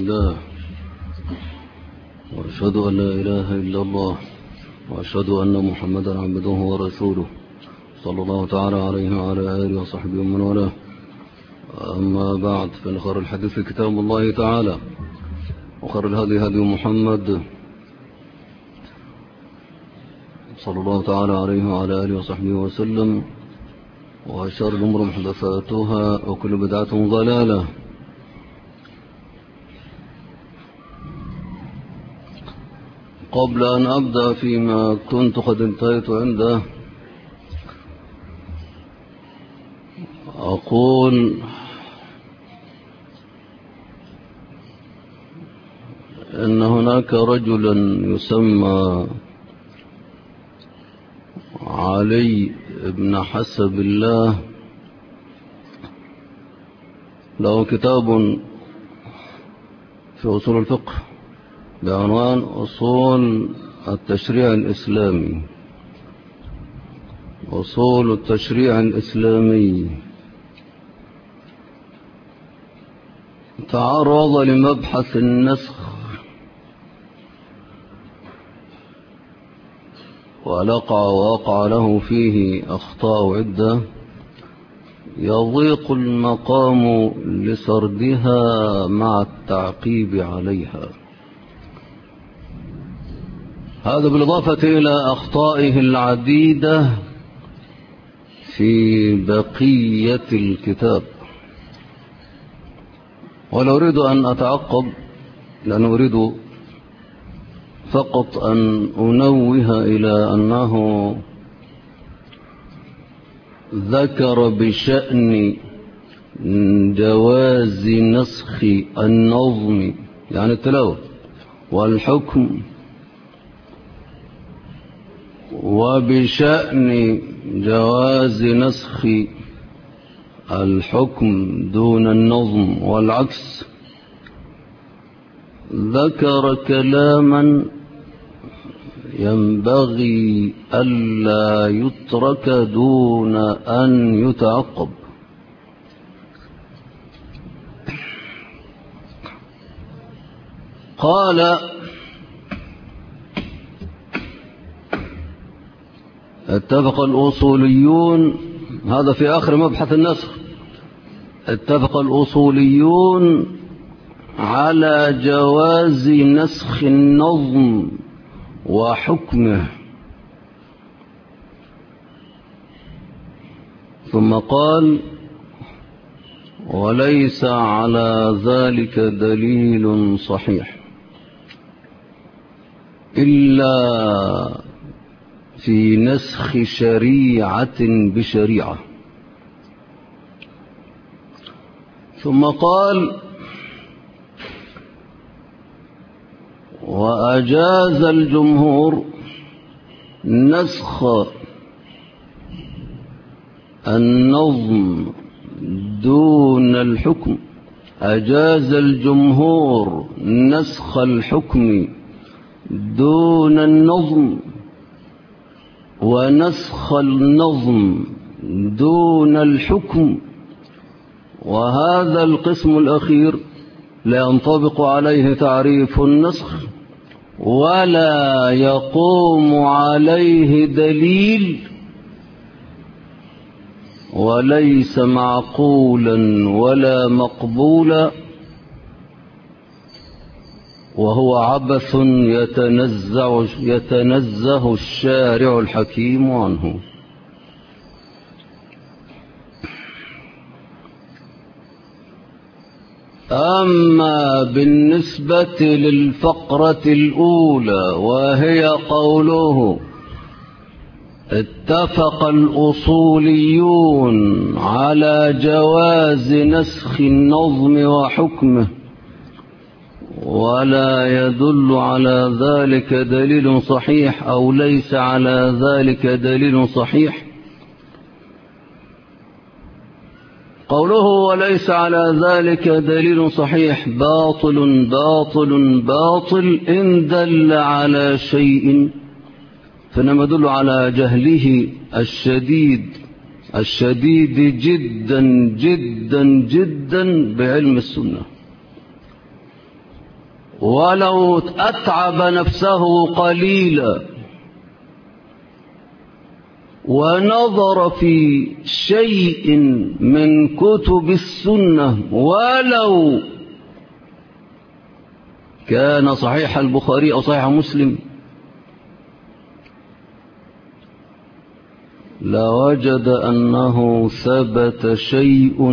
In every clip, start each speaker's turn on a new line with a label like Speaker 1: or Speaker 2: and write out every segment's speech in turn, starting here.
Speaker 1: الله وأشهد أن لا إله إلا الله وأشهد أن محمدا عبده ورسوله صلى الله تعالى عليه وعلى آله وصحبه ومن والاه. أما بعد، فإن خير الحديث كتاب الله تعالى، وخير الهدي هدي محمد صلى الله تعالى عليه وعلى آله وصحبه وسلم، وشر الأمور محدثاتها، وكل بدعة ضلالة. قبل أن أبدأ فيما كنت قد انتهيت عنده، أقول إن هناك رجلا يسمى علي بن حسب الله، له كتاب في أصول الفقه بعنوان أصول التشريع الإسلامي. أصول التشريع الإسلامي تعرض لمبحث النسخ، ووقع له فيه أخطاء عدة يضيق المقام لسردها مع التعقيب عليها. هذا بالإضافة إلى أخطائه العديدة في بقية الكتاب. ولا أريد أن أتعقب، لأن أريد فقط أن أنوه إلى أنه ذكر بشأن جواز نسخ النظم، يعني التلاوة، والحكم، وبشأن جواز نسخ الحكم دون النظم والعكس. ذكر كلاما ينبغي ألا يترك دون أن يتعقب. قال: اتفق الأصوليون، هذا في آخر مبحث النسخ، اتفق الأصوليون على جواز نسخ النظم وحكمه. ثم قال: وليس على ذلك دليل صحيح إلا في نسخ شريعة بشريعة. ثم قال: وأجاز الجمهور نسخ النظم دون الحكم. أجاز الجمهور نسخ الحكم دون النظم، ونسخ النظم دون الحكم. وهذا القسم الأخير لا ينطبق عليه تعريف النسخ، ولا يقوم عليه دليل، وليس معقولا ولا مقبولا، وهو عبث يتنزه الشارع الحكيم عنه. أما بالنسبة للفقرة الأولى، وهي قوله: اتفق الأصوليون على جواز نسخ النظم وحكمه، ولا يدل على ذلك دليل صحيح، أو ليس على ذلك دليل صحيح. قوله وليس على ذلك دليل صحيح باطل باطل باطل إن دل على شيء، فإنما يدل على جهله الشديد جدا جدا جدا بعلم السنة. ولو أتعب نفسه قليلا ونظر في شيء من كتب السنة ولو كان صحيح البخاري أو صحيح مسلم لوجد أنه ثبت شيء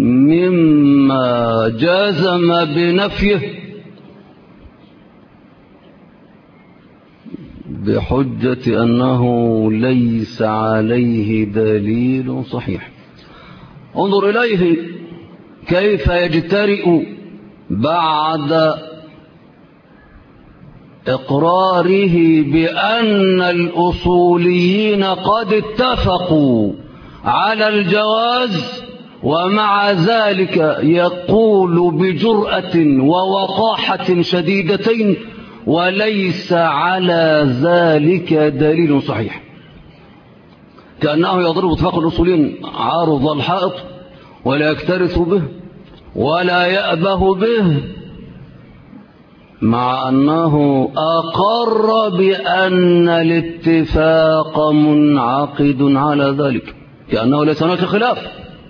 Speaker 1: مما جازم بنفيه بحجة أنه ليس عليه دليل صحيح. انظر إليه كيف يجترئ بعد إقراره بأن الأصوليين قد اتفقوا على الجواز، ومع ذلك يقول بجرأة ووقاحة شديدتين وليس على ذلك دليل صحيح، كأنه يضرب اتفاق الأصوليين عارض الحائط ولا يكترث به ولا يأبه به، مع أنه أقر بأن الاتفاق منعقد على ذلك، كأنه ليس هناك خلاف،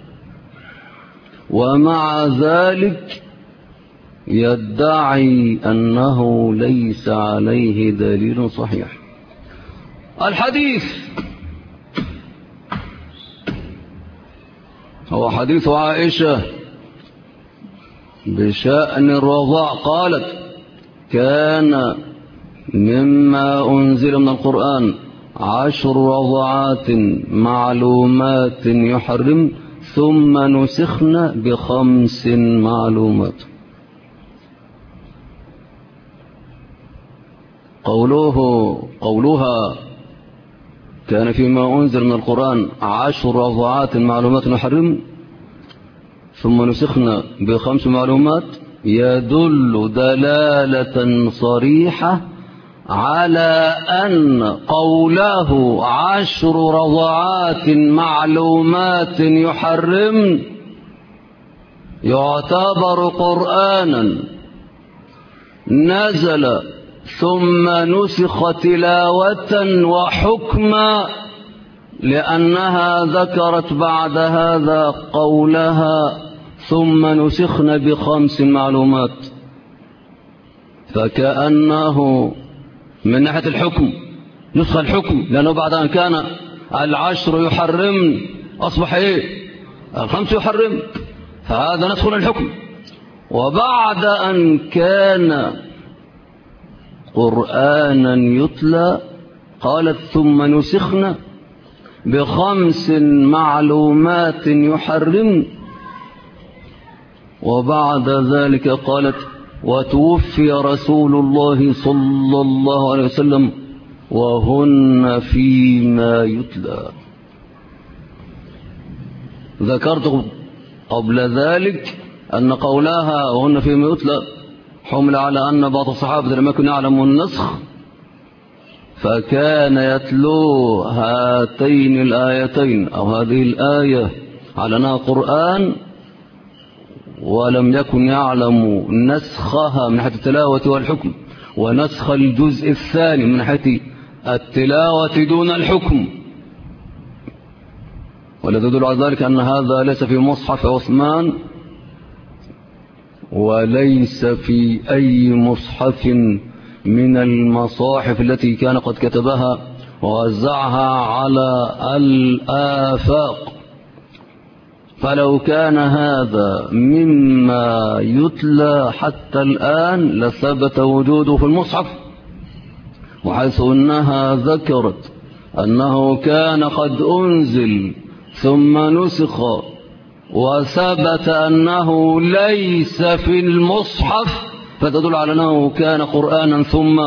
Speaker 1: ومع ذلك يدعي أنه ليس عليه دليل صحيح. الحديث هو حديث عائشة بشأن الرضاع، قالت: كان مما أنزل من القرآن 10 رضعات معلومات يحرم ثم نسخن ب5 معلومات. قولها كان فيما أنزل من القرآن 10 رضعات معلومات يحرم ثم نسخن ب5 معلومات يدل دلالة صريحة على أن قوله 10 رضعات معلومات يحرم يعتبر قرآنا نزل ثم نسخ تلاوة وحكما، لأنها ذكرت بعد هذا قولها ثم نسخن ب5 معلومات، فكأنه من ناحية الحكم نسخ الحكم، لأنه بعد أن كان 10 يحرم أصبح 5 يحرم، فهذا نسخ الحكم. وبعد أن كان قرآنا يتلى قالت ثم نسخن ب5 معلومات يحرم، وبعد ذلك قالت: وتوفي رسول الله صلى الله عليه وسلم وهن فيما يتلى. ذكرت قبل ذلك أن قولها وهن فيما يتلى حمل على أن بعض الصحابة لم يكن يعلموا النسخ، فكان يتلو هاتين الآيتين أو هذه الآية على أنها قرآن، ولم يكن يعلم نسخها من ناحية التلاوة والحكم، ونسخ الجزء الثاني من ناحية التلاوة دون الحكم. والذي يدل على ذلك أن هذا ليس في مصحف عثمان وليس في أي مصحف من المصاحف التي كان قد كتبها ووزعها على الآفاق. فلو كان هذا مما يتلى حتى الآن لثبت وجوده في المصحف، وحيث أنها ذكرت أنه كان قد أنزل ثم نسخ وثبت أنه ليس في المصحف، فتدل على أنه كان قرآنا ثم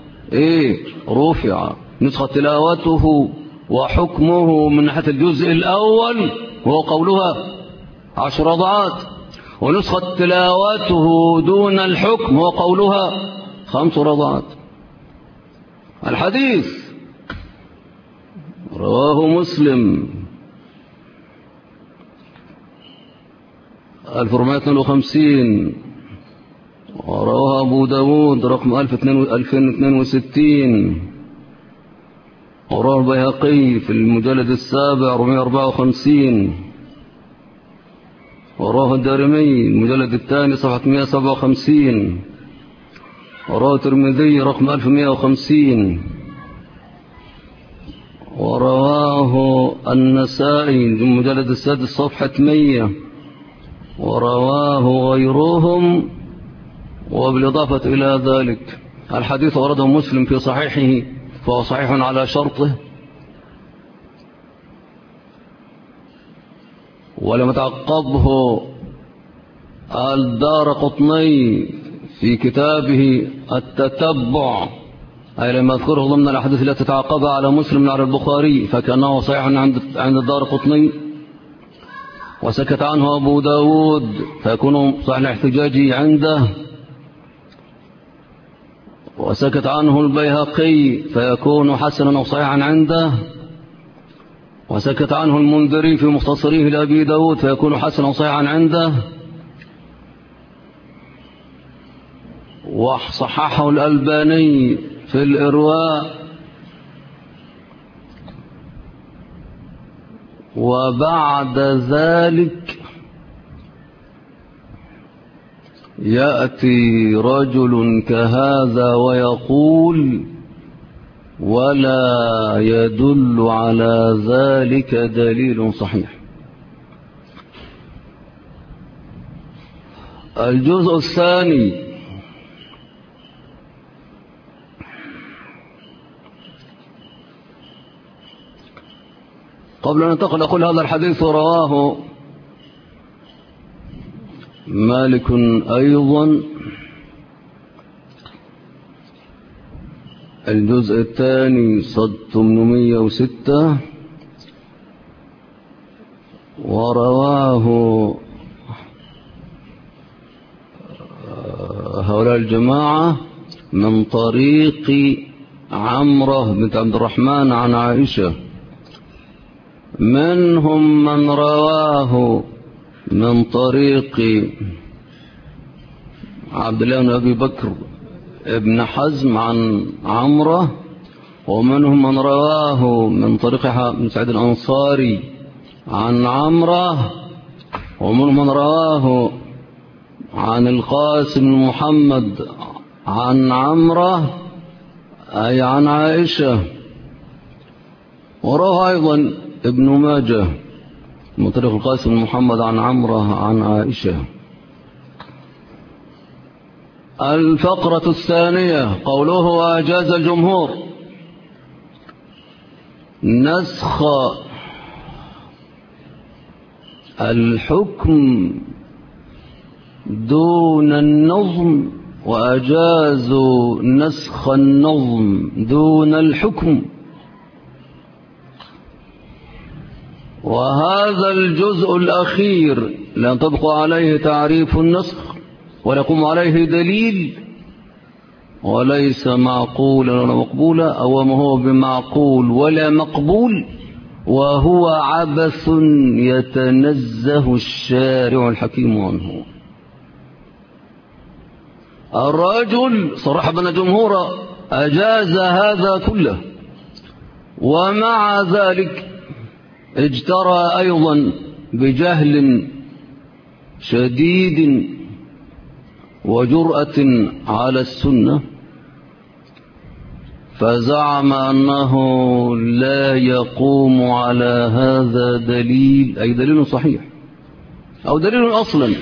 Speaker 1: رفع. نسخ تلاوته وحكمه من ناحية الجزء الأول وهو قولها 10 رضعات، ونسخة تلاوته دون الحكم هو قولها 5 رضعات. الحديث رواه مسلم 1452 ورواه أبو داود رقم 2062. ورواه البيهقي في المجلد 7 454. ورواه الدارمي المجلد 2 صفحة 157. ورواه الترمذي رقم 1150. ورواه النسائي المجلد 6 صفحة 100. ورواه غيرهم. وبالإضافة إلى ذلك الحديث ورده مسلم في صحيحه فهو صحيح على شرطه، ولم يتعقبه الدارقطني في كتابه التتبع، أي لم يذكره ضمن الأحاديث التي تعقبها على مسلم على البخاري فكأنه صحيح عند الدارقطني. وسكت عنه أبو داود فيكون صحيح الاحتجاج عنده. وسكت عنه البيهقي فيكون حسنا أو صحيحا عنده. وسكت عنه المنذري في مختصره لأبي داود فيكون حسنا أو صحيحا عنده. وصححه الألباني في الإرواء. وبعد ذلك يأتي رجل كهذا ويقول ولا يدل على ذلك دليل صحيح. الجزء الثاني قبل أن ننتقل أقول هذا الحديث رواه مالك أيضا الجزء الثاني صد 806. ورواه هؤلاء الجماعة من طريق عمرة بنت عبد الرحمن عن عائشة. منهم من رواه من طريق عبد الله بن أبي بكر ابن حزم عن عمرة. ومنهم من رواه من طريق بن سعيد الأنصاري عن عمرة. ومنهم من رواه عن القاسم بن محمد عن عمرة أي عن عائشة. ورواه أيضا ابن ماجه من طريق القاسم بن محمد عن عمرة عن عائشة. الفقرة الثانية قوله وأجاز الجمهور نسخ الحكم دون النظم وأجازوا نسخ النظم دون الحكم. وهذا الجزء الأخير لا ينطبق عليه تعريف النسخ ولا يقوم عليه دليل وليس معقولا ولا مقبولا أو ما هو بمعقول ولا مقبول وهو عبث يتنزه الشارع الحكيم عنه. الرجل صرح بأن جمهور أجاز هذا كله ومع ذلك اجترى أيضا بجهل شديد وجرأة على السنة فزعم أنه لا يقوم على هذا دليل أي دليل صحيح أو دليل أصلا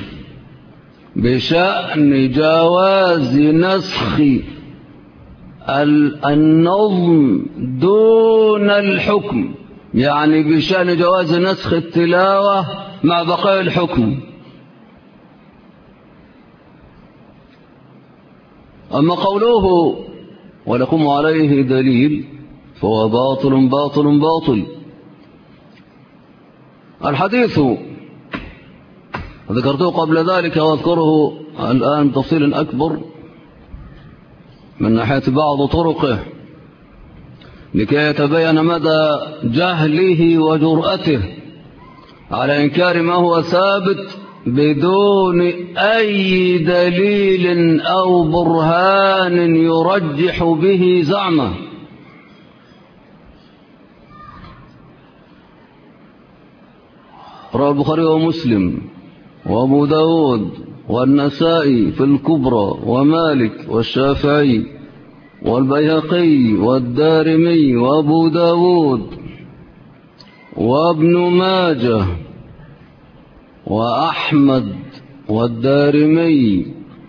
Speaker 1: بشأن جواز نسخ النظم دون الحكم، يعني بشأن جواز نسخ التلاوة مع بقاء الحكم. أما قوله ولكم عليه دليل فهو باطل باطل باطل. الحديث ذكرته قبل ذلك واذكره الآن تفصيل أكبر من ناحية بعض طرقه لكي يتبين مدى جهله وجرأته على إنكار ما هو ثابت بدون أي دليل أو برهان يرجح به زعمه. رواه البخاري ومسلم وأبو داود والنسائي في الكبرى ومالك والشافعي والبيهقي والدارمي وأبو داود وابن ماجه وأحمد والدارمي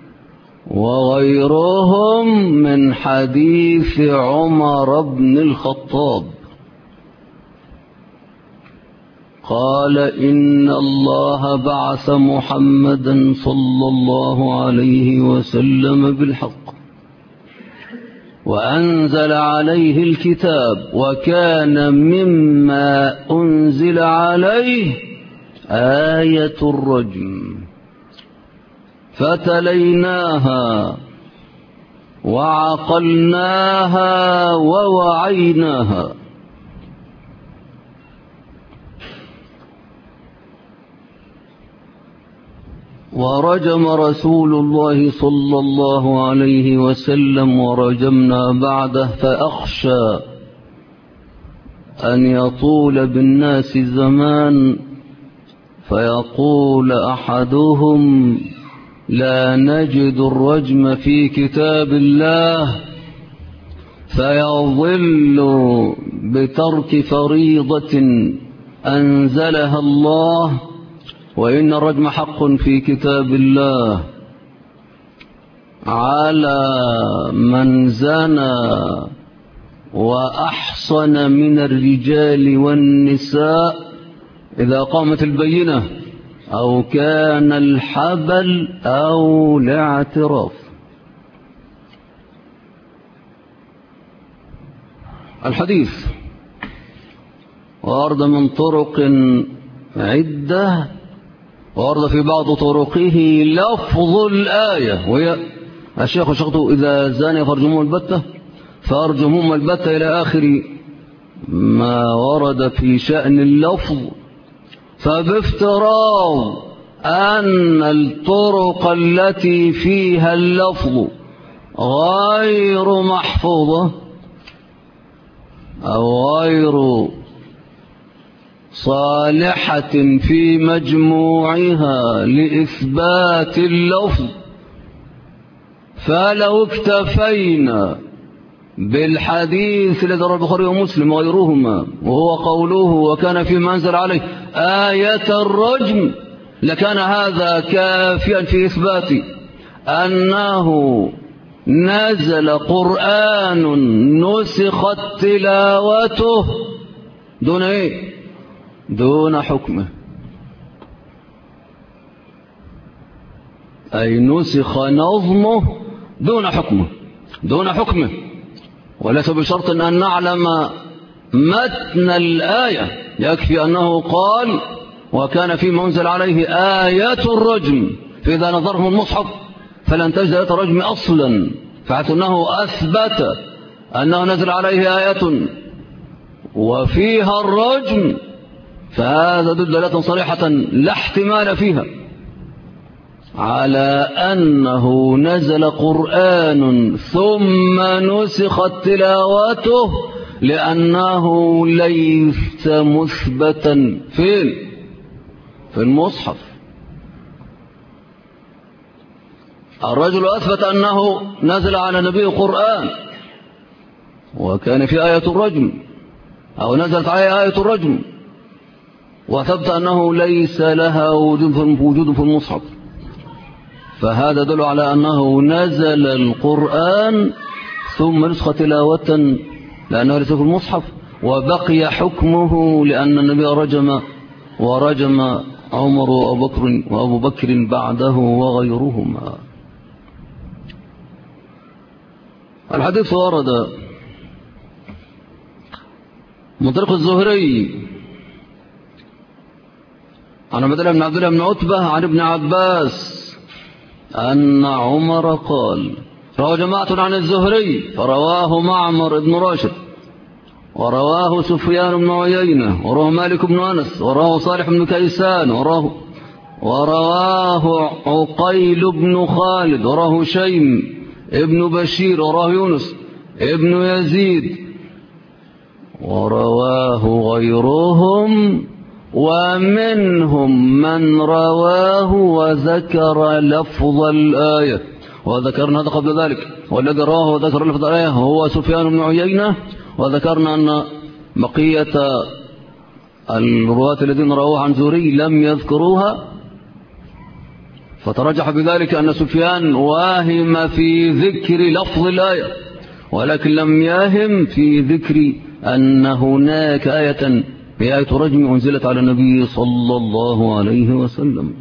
Speaker 1: وغيرهم من حديث عمر بن الخطاب قال إن الله بعث محمدا صلى الله عليه وسلم بالحق وأنزل عليه الكتاب وكان مما أنزل عليه آية الرجم فتليناها وعقلناها ووعيناها. ورجم رسول الله صلى الله عليه وسلم ورجمنا بعده فأخشى أن يطول بالناس الزمان فيقول أحدهم لا نجد الرجم في كتاب الله فيضل بترك فريضة أنزلها الله وإن الرجم حق في كتاب الله على من زنى وأحصن من الرجال والنساء إذا قامت البينة أو كان الحبل أو الاعتراف. الحديث وارد من طرق عدة وارد في بعض طرقه لفظ الآية وهي الشيخ شخصه إذا زاني فارجموه البتة فارجموهم البتة إلى آخر ما ورد في شأن اللفظ. فبافتراض أن الطرق التي فيها اللفظ غير محفوظة أو غير صالحة في مجموعها لإثبات اللفظ فلو اكتفينا بالحديث الذي رواه البخاري ومسلم وغيرهما وهو قوله وكان فيما أنزل عليه آية الرجم لكان هذا كافيا في إثبات أنه نزل قرآن نسخت تلاوته دون إيه؟ دون حكمه، أي نسخ نظمه دون حكمه وليس بشرط أن نعلم متن الآية، يكفي أنه قال وكان فيما أنزل عليه آيات الرجم، فإذا نظرهم المصحف فلن تجد آيات الرجم أصلا، فحيث أنه أثبت أنه نزل عليه آية وفيها الرجم فهذا دلالة صريحة لا احتمال فيها على أنه نزل قرآن ثم نسخت تلاوته لأنه ليس مثبتا في المصحف. الرجل أثبت أنه نزل على نبي قرآن وكان في آية الرجم أو نزلت عليه آية الرجم وثبت أنه ليس لها وجود في المصحف، فهذا دل على أنه نزل القرآن ثم نسخ تلاوة لأنه ليس في المصحف وبقي حكمه لأن النبي ورجم عمر وأبو بكر بعده وغيرهما. الحديث ورد من طريق الزهري عن عبد الله بن عتبة عن ابن عباس أن عمر قال، روى جماعة عن الزهري فرواه معمر بن راشد ورواه سفيان بن عيينة ورواه مالك بن أنس ورواه صالح بن كيسان ورواه عقيل بن خالد، وراه هشيم ابن بشير، وراه يونس ابن يزيد، ورواه غيرهم، ومنهم من رواه وذكر لفظ الآية. وذكرنا هذا قبل ذلك، والذي رواه وذكر لفظ الآية هو سفيان بن عيينة. وذكرنا أن بقية الرواة الذين رواه عن زهري لم يذكروها، فترجح بذلك أن سفيان واهم في ذكر لفظ الآية، ولكن لم يهم في ذكر أن هناك آية هي آية رجم أنزلت على النبي صلى الله عليه وسلم.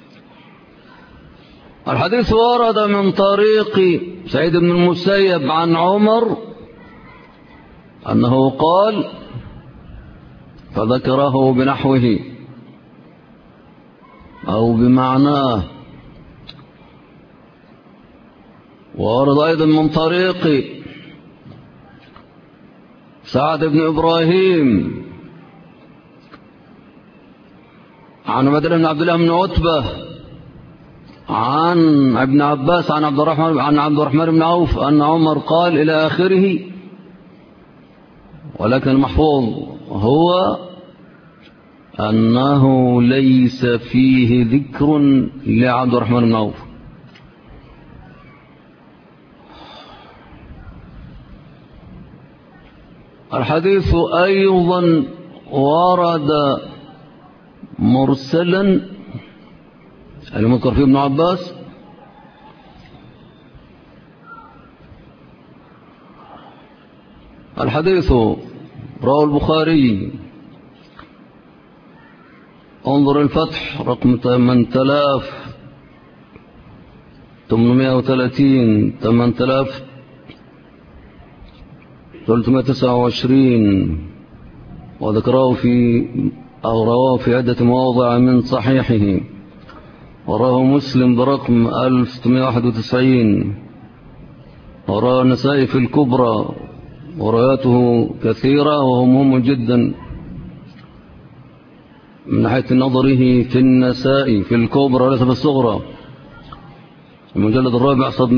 Speaker 1: الحديث ورد من طريق سعيد بن المسيب عن عمر أنه قال، فذكره بنحوه أو بمعناه. وورد أيضا من طريق سعد بن إبراهيم عن عبد الله بن عتبة عن ابن عباس عن عبد الرحمن بن عوف أن عمر قال إلى آخره، ولكن المحفوظ هو أنه ليس فيه ذكر لعبد الرحمن بن عوف. الحديث أيضا ورد مرسلا المذكر فيه ابن عباس، الحديث رواه البخاري، انظر الفتح رقم 8830 8329، وذكره أو رواه في عدة مواضع من صحيحه. وراه مسلم برقم 1691، وراه النسائي في الكبرى، ورواياته كثيرة وهو مهم جدا من ناحية نظره في النسائي في الكبرى وليس في الصغرى. المجلد الرابع صد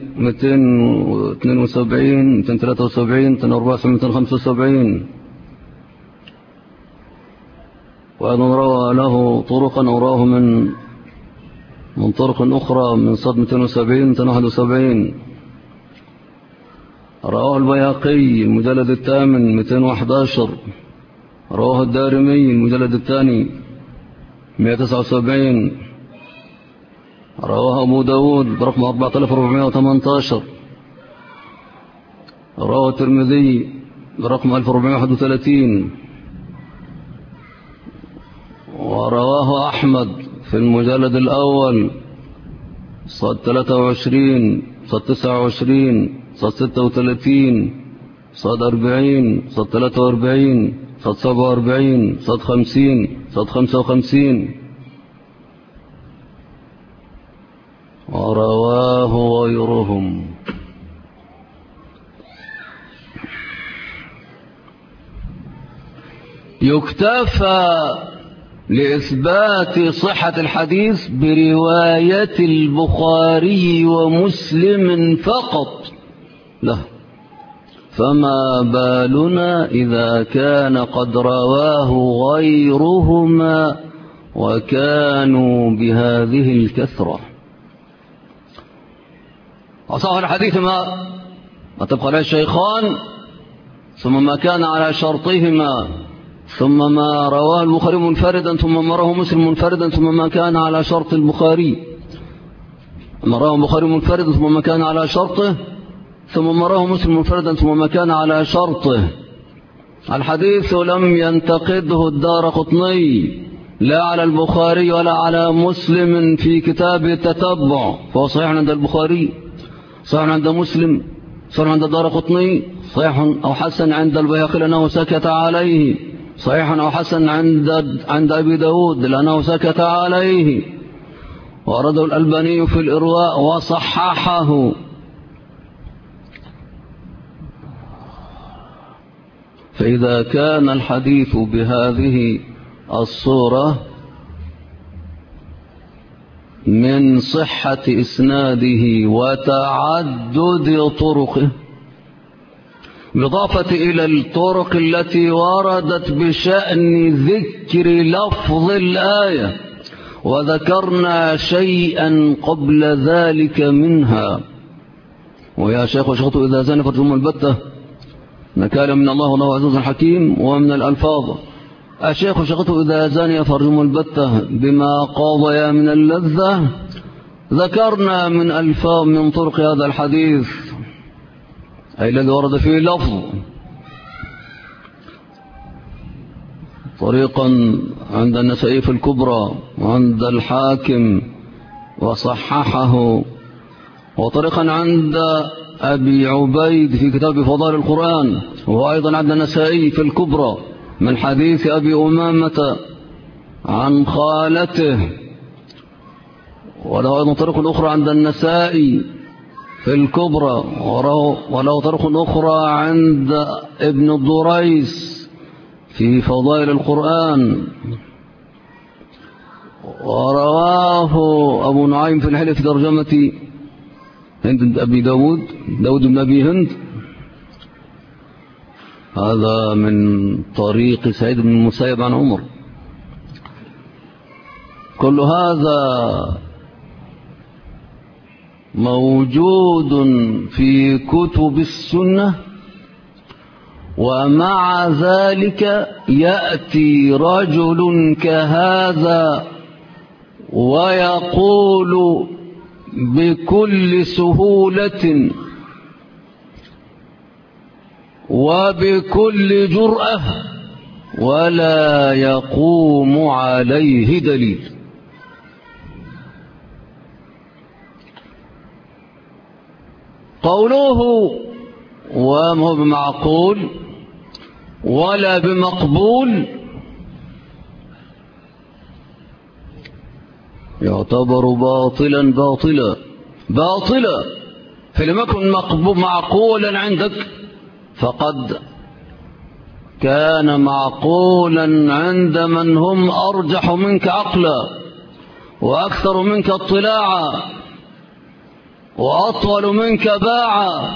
Speaker 1: 272 273 274 275. وأيضا روى له طرقا أوراه من طرق أخرى من صد 270 271. رواه البيهقي المجلد الثامن 211. رواه الدارمي المجلد الثاني 179. رواه أبو داود برقم 4418. رواه الترمذي برقم 1431. ورواه أحمد في المجلد الأول صد 23 صد 29 صد 36 صد 40 صد 43 صد 47 صد 50 صد 55. ورواه غيرهم. يكتفى لإثبات صحة الحديث برواية البخاري ومسلم فقط له، فما بالنا إذا كان قد رواه غيرهما وكانوا بهذه الكثرة. وصح الحديث ما تبقى عليه الشيخان، ثم ما كان على شرطهما، ثم ما رواه البخاري منفردا، ثم ما رواه مسلم منفردا، ثم ما كان على شرط البخاري، ما رواه البخاري منفردا ثم ما كان على شرطه، ثم ما رواه مسلم منفردا ثم ما كان على شرطه. الحديث لم ينتقده الدارقطني لا على البخاري ولا على مسلم في كتاب التتبع، فهو صحيح عند البخاري، صحيح عند مسلم، صحيح عند الدارقطني، صحيح أو حسن عند البيهقي لأنه سكت عليه، صحيح أو حسن عند أبي داود لأنه سكت عليه. وأرده الألباني في الإرواء وصححه. فإذا كان الحديث بهذه الصورة من صحة إسناده وتعدد طرقه، بالإضافة إلى الطرق التي وردت بشأن ذكر لفظ الآية، وذكرنا شيئا قبل ذلك منها. ويا شيخ وشيخته إذا زان فرجهم البتة نكال من الله والله عزيز حكيم. ومن الألفاظ الشيخ وشيخته إذا زان فرجهم البتة بما قاضيا من اللذة، ذكرنا من ألفاظ من طرق هذا الحديث أي الذي ورد فيه لفظ طريقا عند النسائي في الكبرى وعند الحاكم وصححه، وطريقا عند أبي عبيد في كتاب فضائل القرآن، وأيضا عند النسائي في الكبرى من حديث أبي أمامة عن خالته، وله أيضا طرق أخرى عند النسائي في الكبرى، وله طرق أخرى عند ابن الدريس في فضائل القرآن، ورواه أبو نعيم في الحلية في ترجمة هند أبي داود بن أبي هند، هذا من طريق سعيد بن المسيب عن عمر. كل هذا موجود في كتب السنة، ومع ذلك يأتي رجل كهذا ويقول بكل سهولة وبكل جرأة ولا يقوم عليه دليل. قوله وما هو بمعقول ولا بمقبول يعتبر باطلا باطلا باطلا، فلم يكن معقولا عندك فقد كان معقولا عند من هم أرجح منك عقلا وأكثر منك اطلاعا وأطول منك باعا.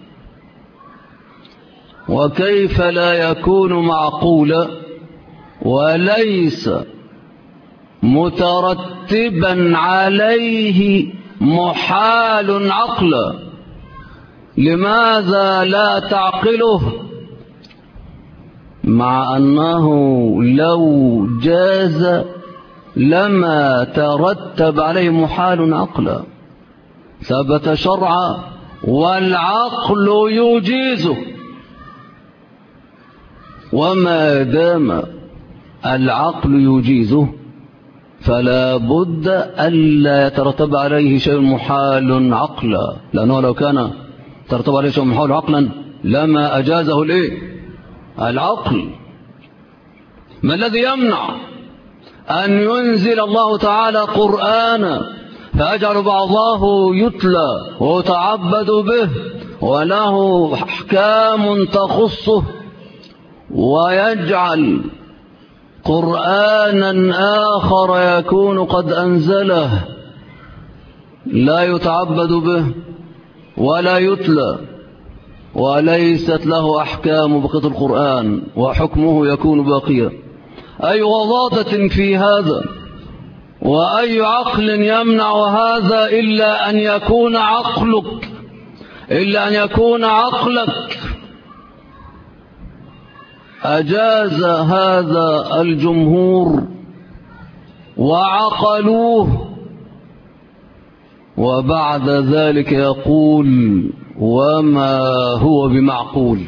Speaker 1: وكيف لا يكون معقولا وليس مترتبا عليه محال عقلا؟ لماذا لا تعقله مع أنه لو جاز لما ترتب عليه محال عقلا؟ ثبت شرعا والعقل يجيزه، وما دام العقل يجيزه فلا بد ألا يترتب عليه شيء محال عقلا، لأنه لو كان ترتب عليه شيء محال عقلا لما أجازه العقل. ما الذي يمنع أن ينزل الله تعالى قرآنا فأجعل بعضه يتلى ويتعبد به وله أحكام تخصه، ويجعل قرآنا آخر يكون قد أنزله لا يتعبد به ولا يتلى وليست له أحكام بقية القرآن وحكمه يكون باقيا؟ أي غضاضة في هذا، وأي عقل يمنع هذا إلا أن يكون عقلك أجاز هذا الجمهور وعقلوه، وبعد ذلك يقول وما هو بمعقول.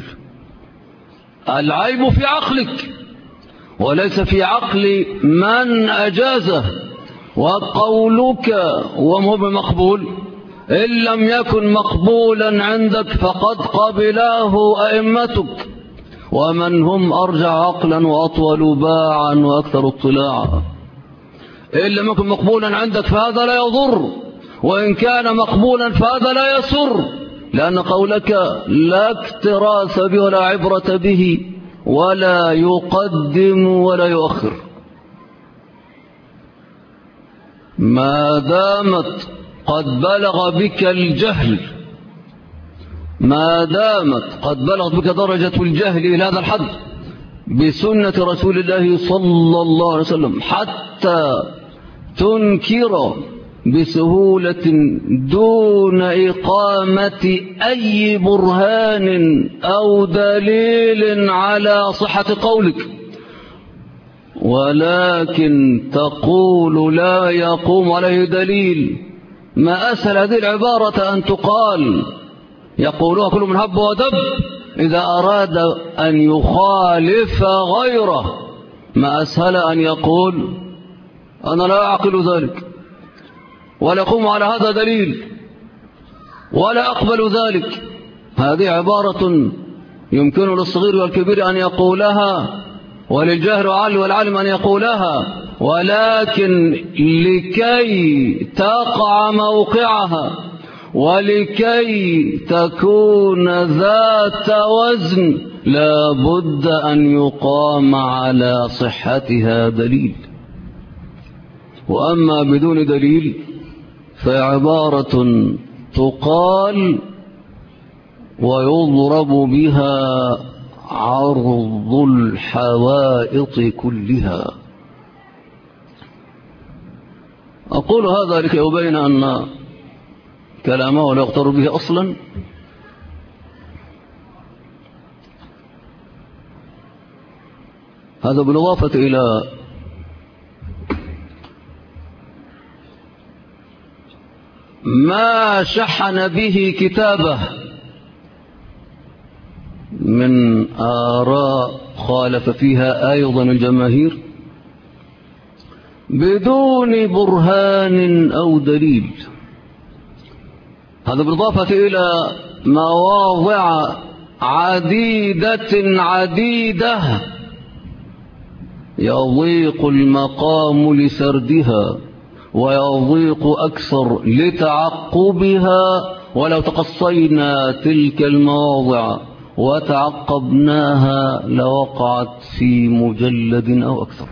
Speaker 1: العيب في عقلك وليس في عقل من أجازه. وقولك وما هو بمقبول إن لم يكن مقبولا عندك فقد قبله أئمتك، ومن هم أرجع عقلا وأطول باعا وأكثر اطلاعا. إن لم يكن مقبولا عندك فهذا لا يضر، وإن كان مقبولا فهذا لا يسر، لأن قولك لا اكتراث به ولا عبرة به ولا يقدم ولا يؤخر. ما دامت قد بلغ بك الجهل، ما دامت قد بلغت بك درجة الجهل إلى هذا الحد بسنة رسول الله صلى الله عليه وسلم حتى تنكر بسهولة دون إقامة أي برهان أو دليل على صحة قولك، ولكن تقول لا يقوم عليه دليل. ما أسهل هذه العبارة أن تقال، يقولها كل من هب ودب إذا أراد أن يخالف غيره. ما أسهل أن يقول أنا لا أعقل ذلك ولا أقوم على هذا دليل ولا أقبل ذلك. هذه عبارة يمكن للصغير والكبير أن يقولها، وللجاهل والعالم أن يقولها، ولكن لكي تقع موقعها ولكي تكون ذات وزن لا بد أن يقام على صحتها دليل. وأما بدون دليل فعبارة تقال ويضرب بها عرض الحوائط كلها. أقول هذا لكي أبين أن كلامه لا يغتر به أصلا، هذا بالإضافة إلى ما شحن به كتابه من آراء خالف فيها أيضا الجماهير بدون برهان أو دليل. هذا بالإضافة إلى مواضع عديدة يضيق المقام لسردها ويضيق أكثر لتعقبها، ولو تقصينا تلك المواضع وتعقبناها لوقعت في مجلد أو أكثر.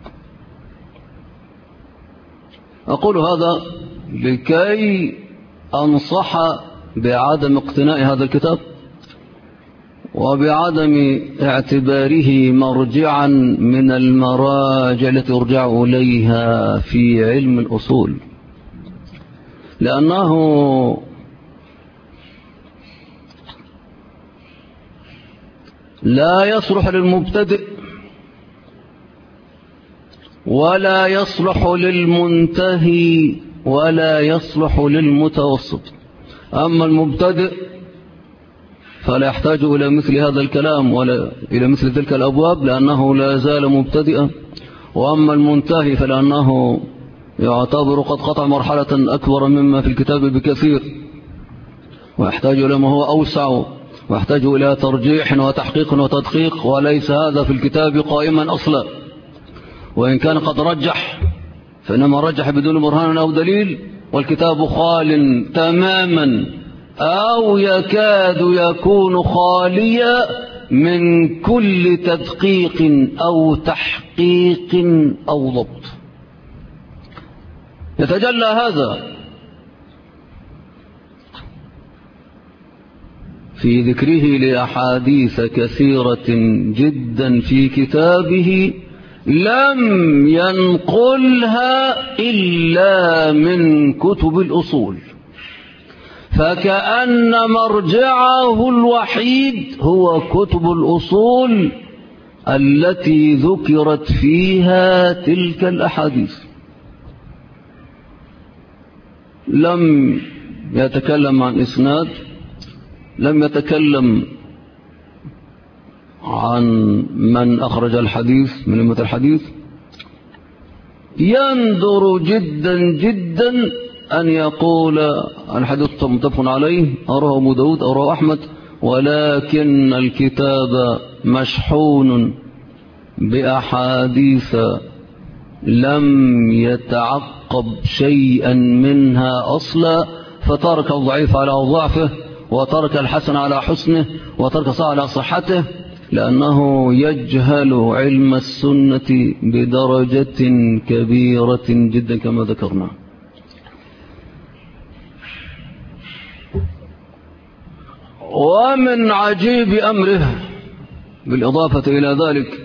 Speaker 1: أقول هذا لكي أنصح بعدم اقتناء هذا الكتاب وبعدم اعتباره مرجعا من المراجع التي يرجع إليها في علم الأصول، لأنه لا يصلح للمبتدئ ولا يصلح للمنتهي ولا يصلح للمتوسط. أما المبتدئ فلا يحتاج إلى مثل هذا الكلام ولا إلى مثل تلك الأبواب لأنه لا زال مبتدئا، وأما المنتهي فلأنه يعتبر قد قطع مرحلة أكبر مما في الكتاب بكثير، ويحتاج إلى ما هو أوسع، ويحتاج إلى ترجيح وتحقيق وتدقيق، وليس هذا في الكتاب قائما أصلا. وإن كان قد رجح فإنما رجح بدون برهان أو دليل، والكتاب خال تماما أو يكاد يكون خاليا من كل تدقيق أو تحقيق أو ضبط. يتجلى هذا في ذكره لأحاديث كثيرة جدا في كتابه لم ينقلها إلا من كتب الأصول، فكأن مرجعه الوحيد هو كتب الأصول التي ذكرت فيها تلك الأحاديث. لم يتكلم عن إسناد، لم يتكلم عن من أخرج الحديث من أمة الحديث. يندر جدا أن يقول الحديث متفق عليه أو رواه أبو داود أو رواه أحمد، ولكن الكتاب مشحون بأحاديث لم يتعقب شيئا منها أصلا، فترك الضعيف على ضعفه وترك الحسن على حسنه وترك صحيح على صحته، لأنه يجهل علم السنة بدرجة كبيرة جدا كما ذكرنا. ومن عجيب أمره بالإضافة إلى ذلك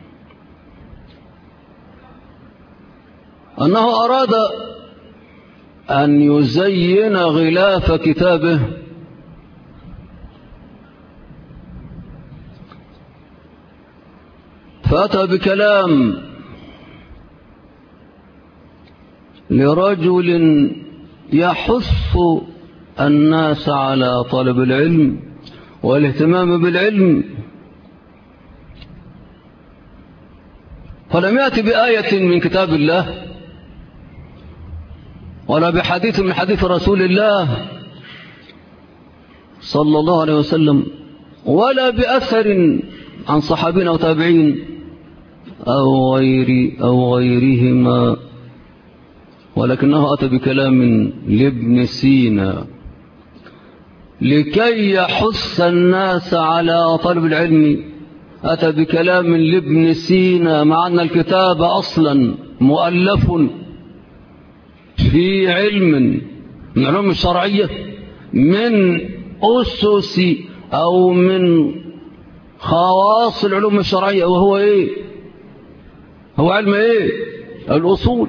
Speaker 1: أنه أراد أن يزين غلاف كتابه فأتى بكلام لرجل يحث الناس على طلب العلم والاهتمام بالعلم، فلم يأتي بآية من كتاب الله ولا بحديث من حديث رسول الله صلى الله عليه وسلم ولا بأثر عن صحابين أو تابعين أو غيرهما، ولكنه أتى بكلام لابن سينا لكي يحث الناس على طلب العلم. أتى بكلام لابن سينا مع أن الكتاب أصلا مؤلف في علم من علوم الشرعية من أسس أو من خواص العلوم الشرعية، وهو إيه؟ هو علم إيه؟ الأصول.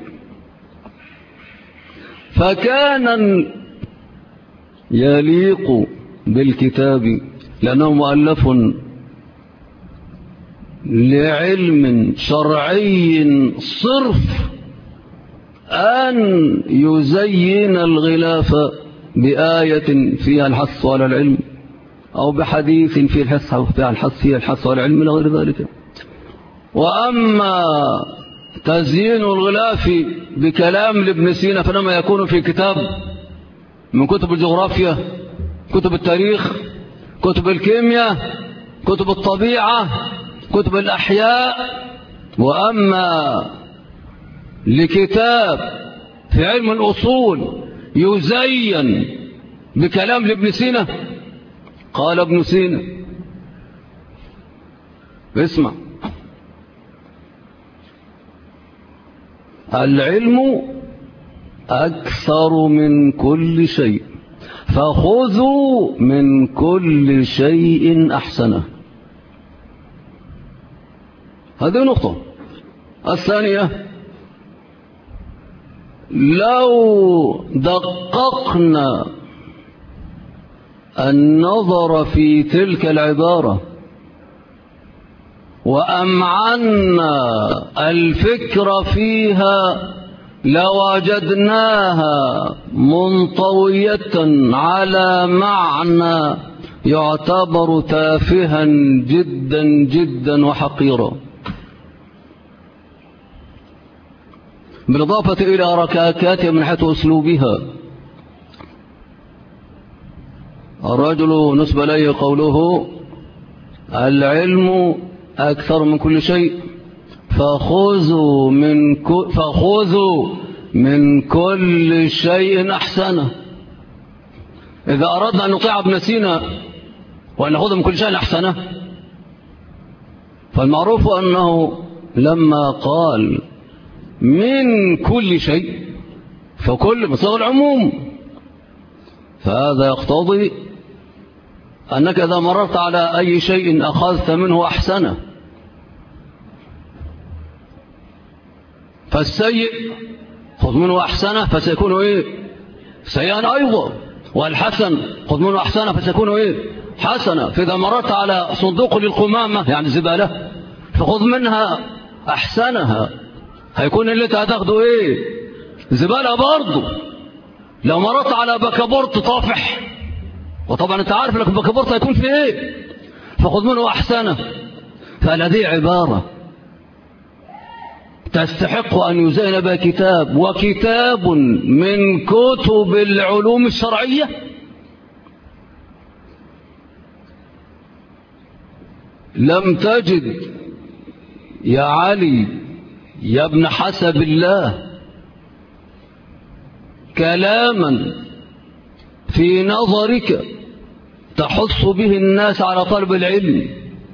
Speaker 1: فكان يليق بالكتاب لأنه مؤلف لعلم شرعي صرف أن يزين الغلاف بآية فيها الحث على العلم أو بحديث فيه الحث على العلم إلى غير ذلك. وأما تزيين الغلاف بكلام لابن سينا فلما يكون في كتاب من كتب الجغرافيا، كتب التاريخ، كتب الكيمياء، كتب الطبيعة، كتب الأحياء. وأما لكتاب في علم الأصول يزين بكلام لابن سينا، قال ابن سينا اسمع: العلم أكثر من كل شيء فخذوا من كل شيء أحسنه. هذه نقطة. الثانية: لو دققنا النظر في تلك العبارة وأمعنا الفكر فيها لوجدناها منطوية على معنى يعتبر تافها جدا جدا وحقيرا، بالإضافة إلى ركاكاتها من حيث أسلوبها. الرجل نسب إليه قوله: العلم أكثر من كل شيء فخذوا من كل شيء أحسنه. إذا أردنا أن نطيع ابن سينا وأن نأخذ من كل شيء أحسنه، فالمعروف أنه لما قال من كل شيء فكل بصيغة العموم، فهذا يقتضي أنك إذا مررت على أي شيء أخذت منه أحسنه. فالسيء خذ منه أحسنه فسيكون إيه؟ سيئا أيضا. والحسن خذ منه أحسنه فسيكون إيه؟ حسنة. فإذا مررت على صندوق للقمامة يعني زبالة فخذ منها أحسنها، هيكون اللي هتاخده إيه؟ زبالة برضه. لو مررت على بكابورت طافح، وطبعا انت عارف لك البكابورت هيكون في ايه، فخذ منه أحسنه. فهذه عبارة تستحق أن يزين بها كتاب، وكتاب من كتب العلوم الشرعية. لم تجد يا علي يا ابن حسب الله كلاما في نظرك تحث به الناس على طلب العلم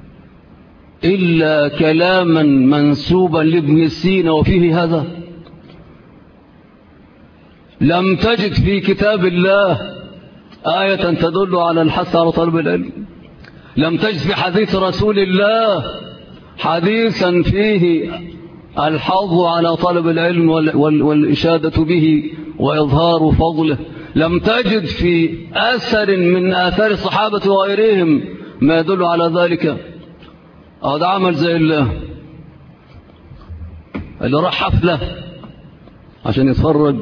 Speaker 1: إلا كلاما منسوبا لابن سينا وفيه هذا. لم تجد في كتاب الله آية تدل على الحث على طلب العلم. لم تجد في حديث رسول الله حديثا فيه الحظ على طلب العلم والإشادة به وإظهار فضله. لم تجد في أثر من آثار الصحابة وغيرهم ما يدل على ذلك. هذا عمل زي اللي راح حفلة عشان يتفرج،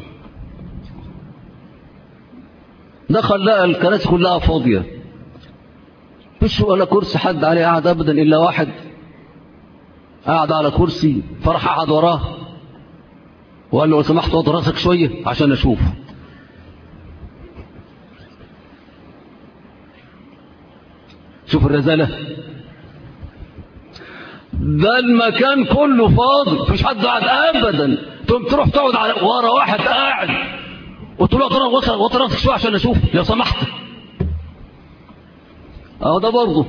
Speaker 1: دخل لقى الكراسي كلها فاضية، مش ولا كرسي حد عليه قاعد أبدا إلا واحد قاعد على كرسي، فرح قعد وراه وقال له لو سمحت وضع راسك شوية عشان أشوف. شوف الرزالة، ده المكان كله فاضي مفيش حد قاعد أبدا، تروح تقعد ورا واحد قاعد وتقول له وضع راسك شوية عشان أشوف لو سمحت. ده برضه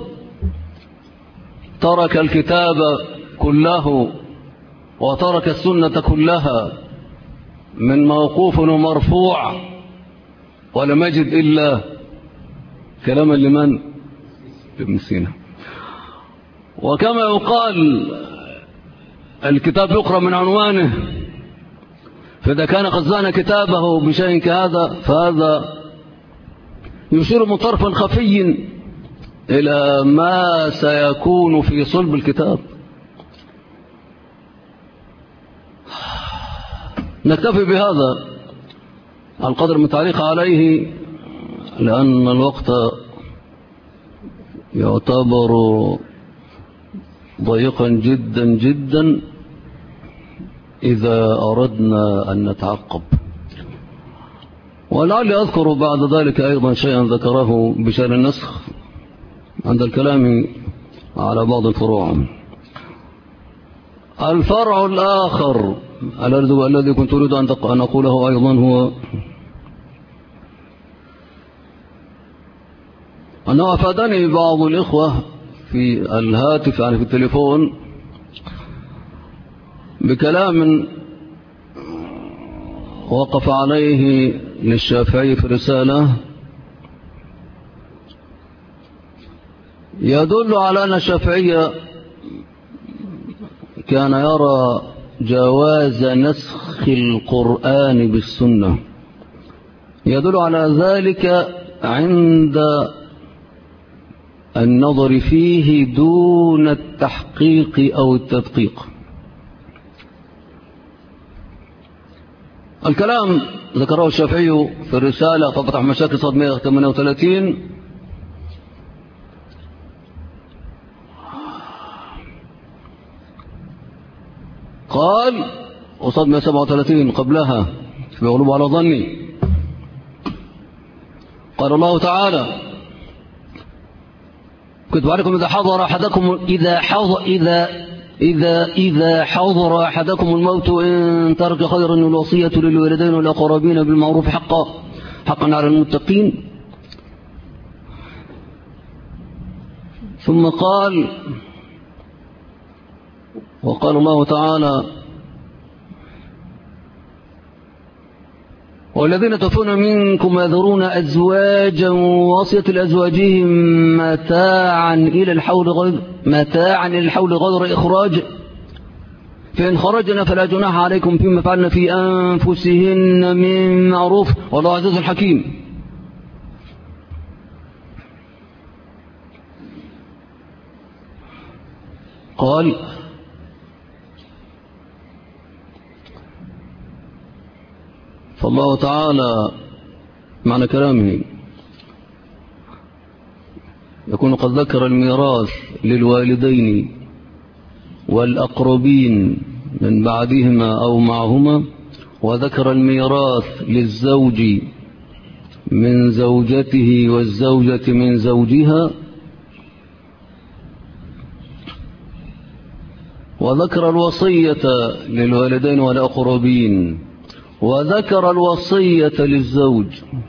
Speaker 1: ترك الكتاب كله وترك السنة كلها من موقوف ومرفوع، ولم يجد إلا كلاما لمن؟ ابن سينا. وكما يقال الكتاب يقرأ من عنوانه، فإذا كان قد زان كتابه بشيء كهذا فهذا يشير من طرف خفي إلى ما سيكون في صلب الكتاب. نكتفي بهذا القدر من التعليق عليه لأن الوقت يعتبر ضيقا جدا جدا إذا أردنا أن نتعقب. ولعلي أذكر بعد ذلك أيضا شيئا ذكره بشأن النسخ عند الكلام على بعض الفروع. الفرع الآخر الذي كنت أريد أن أقوله أيضا هو أنه أفادني بعض الإخوة في الهاتف يعني في التليفون بكلام وقف عليه للشافعي في رسالة يدل على أن الشافعي كان يرى جواز نسخ القرآن بالسنة، يدل على ذلك عند النظر فيه دون التحقيق أو التدقيق. الكلام ذكره الشافعي في الرسالة ففتح مشاكل صد 138 قال وصد 137 قبلها في غلوب على ظني قال الله تعالى كتب عليكم إذا حضر أحدكم الموت إن ترك خيرا الوصية للوالدين والأقربين بالمعروف حقا على المتقين. ثم قال وقال الله تعالى والذين توفون منكم يذرون أزواجا وصية لأزواجهم متاعا إلى الحول غير إخراج فإن خرجنا فلا جناح عليكم فيما فعلنا في أنفسهن من معروف والله عزيز حكيم. قال فالله تعالى معنى كلامه يكون قد ذكر الميراث للوالدين والأقربين من بعدهما أو معهما، وذكر الميراث للزوج من زوجته والزوجة من زوجها، وذكر الوصية للوالدين والأقربين، وذكر الوصية للزوج.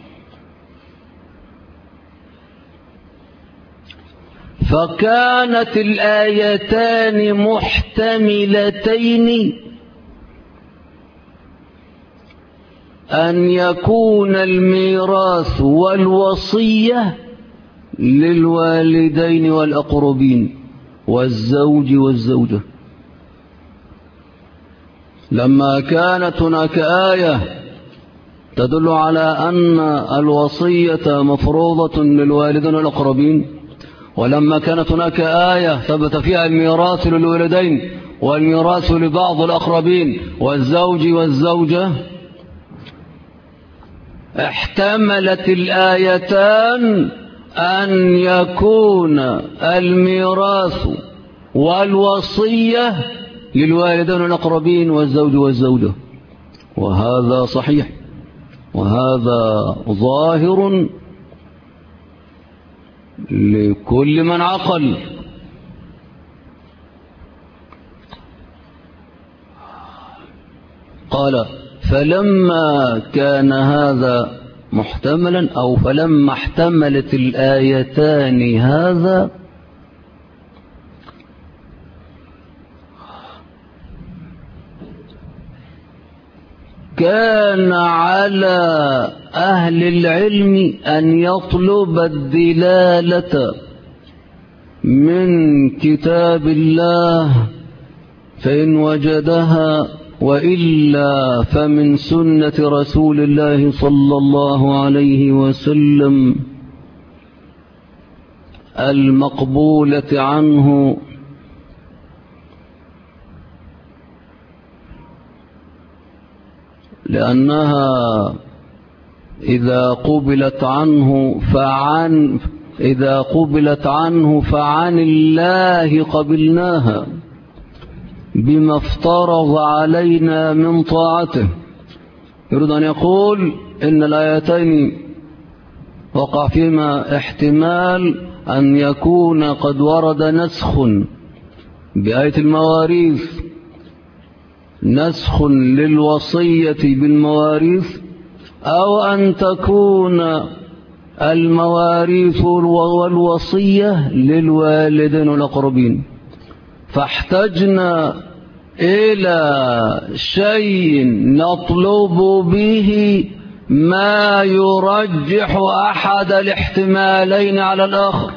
Speaker 1: فكانت الآيتان محتملتين أن يكون الميراث والوصية للوالدين والأقربين والزوج والزوجة. لما كانت هناك آية تدل على أن الوصية مفروضة للوالدين والأقربين، ولما كانت هناك آية ثبت فيها الميراث للوالدين والميراث لبعض الأقربين والزوج والزوجة، احتملت الآيتان أن يكون الميراث والوصية للوالدين والأقربين والزوج والزوجة، وهذا صحيح وهذا ظاهر لكل من عقل. قال فلما كان هذا محتملا أو فلما احتملت الآيتان هذا كان على أهل العلم أن يطلب الدلالة من كتاب الله فإن وجدها، وإلا فمن سنة رسول الله صلى الله عليه وسلم المقبولة عنه، لأنها إذا قبلت عنه فعن الله قبلناها بما افترض علينا من طاعته. يريد أن يقول إن الآيتين وقع فيما احتمال أن يكون قد ورد نسخ بآية المواريث، نسخ للوصية بالمواريث، أو أن تكون المواريث والوصية للوالدين والأقربين، فاحتجنا إلى شيء نطلب به ما يرجح أحد الاحتمالين على الآخر.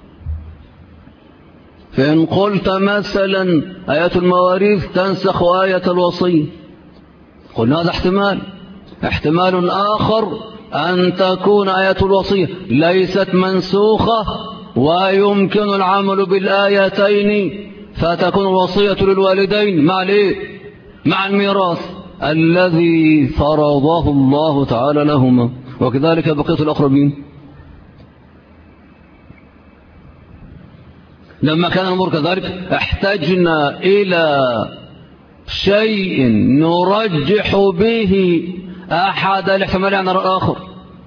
Speaker 1: فإن قلت مثلا آية المواريث تنسخ آية الوصية، قلنا هذا احتمال آخر أن تكون آية الوصية ليست منسوخة ويمكن العمل بالآيتين، فتكون الوصية للوالدين مع الميراث الذي فرضه الله تعالى لهما، وكذلك بقية الأقربين. لما كان الأمر كذلك احتجنا إلى شيء نرجح به أحد الاحتمالين عن الآخر،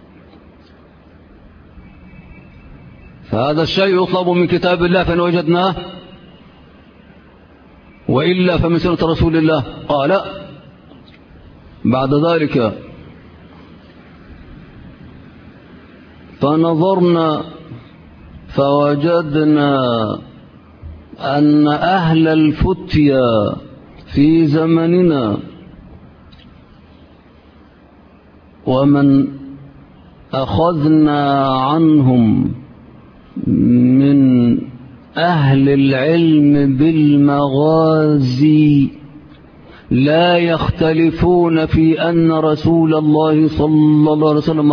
Speaker 1: فهذا الشيء يطلب من كتاب الله فإن وجدناه، وإلا فمن سنة رسول الله. قال بعد ذلك فنظرنا فوجدنا أن أهل الفتيا في زمننا ومن أخذنا عنهم من أهل العلم بالمغازي لا يختلفون في أن رسول الله صلى الله عليه وسلم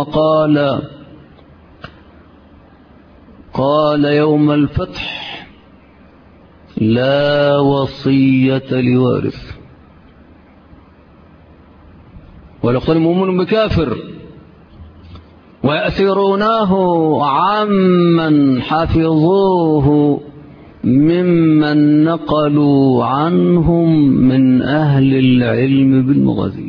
Speaker 1: قال يوم الفتح لا وصية لوارث، ويقول مؤمن بكافر، ويأثرونه عمن حفظوه ممن نقلوا عنهم من أهل العلم بالمغازي.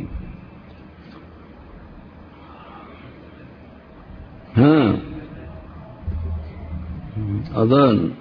Speaker 1: أذان.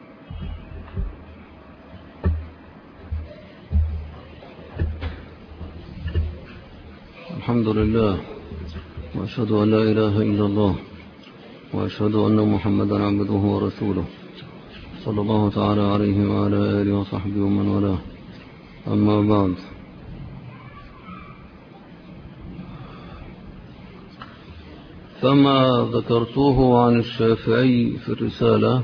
Speaker 1: الحمد لله، وأشهد أن لا إله إلا الله، وأشهد أن محمدا عبده ورسوله صلى الله تعالى عليه وعلى آله وصحبه ومن والاه. أما بعد، فما ذكرته عن الشافعي في الرسالة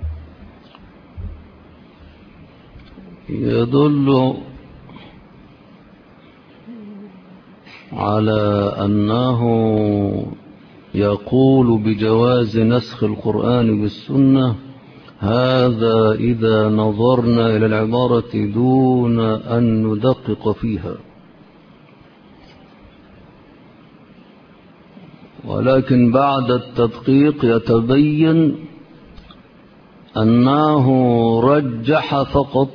Speaker 1: يدل على أنه يقول بجواز نسخ القرآن بالسنة، هذا إذا نظرنا إلى العبارة دون أن ندقق فيها. ولكن بعد التدقيق يتبين أنه رجح فقط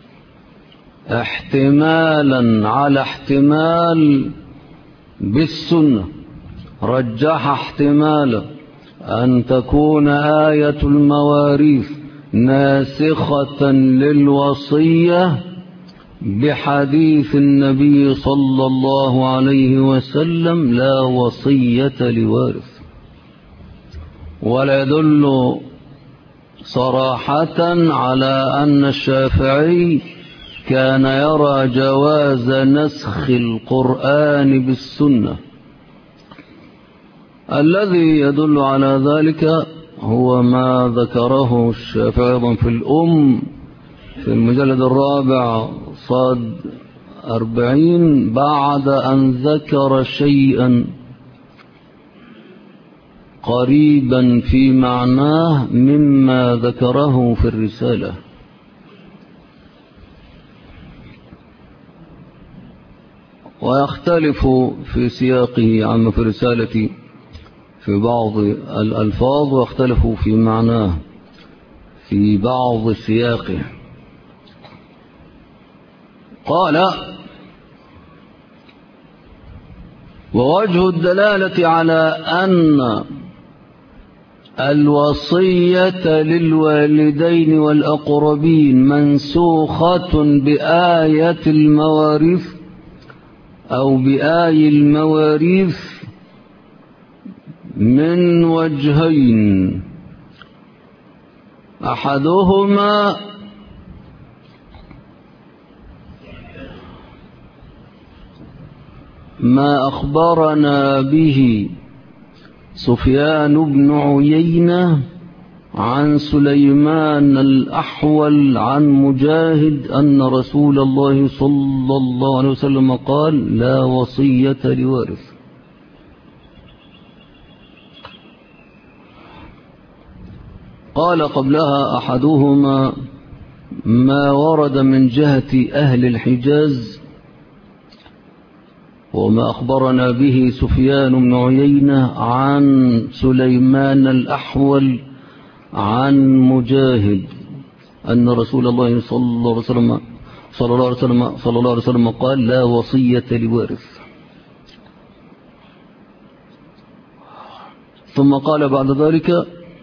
Speaker 1: احتمالا على احتمال بالسنة، رجح احتمالا أن تكون آية المواريث ناسخة للوصية بحديث النبي صلى الله عليه وسلم لا وصية لوارث، ولا يدل صراحة على أن الشافعي كان يرى جواز نسخ القرآن بالسنة. الذي يدل على ذلك هو ما ذكره الشافعي أيضا في الأم في المجلد 4 صاد 40 بعد أن ذكر شيئا قريبا في معناه مما ذكره في الرسالة. ويختلف في سياقه عما في الرسالة في بعض الألفاظ، ويختلف في معناه في بعض سياقه. قال: ووجه الدلالة على أن الوصية للوالدين والأقربين منسوخة بآية المواريث أو بآي المواريث من وجهين: أحدهما ما أخبرنا به سفيان بن عيينة عن سليمان الأحول عن مجاهد أن رسول الله صلى الله عليه وسلم قال: لا وصية لوارث. قال قبلها: أحدهما ما ورد من جهة أهل الحجاز وما أخبرنا به سفيان بن عيينة عن سليمان الأحول عن مجاهد أن رسول الله صلى الله عليه وسلم قال: لا وصية لوارث. ثم قال بعد ذلك: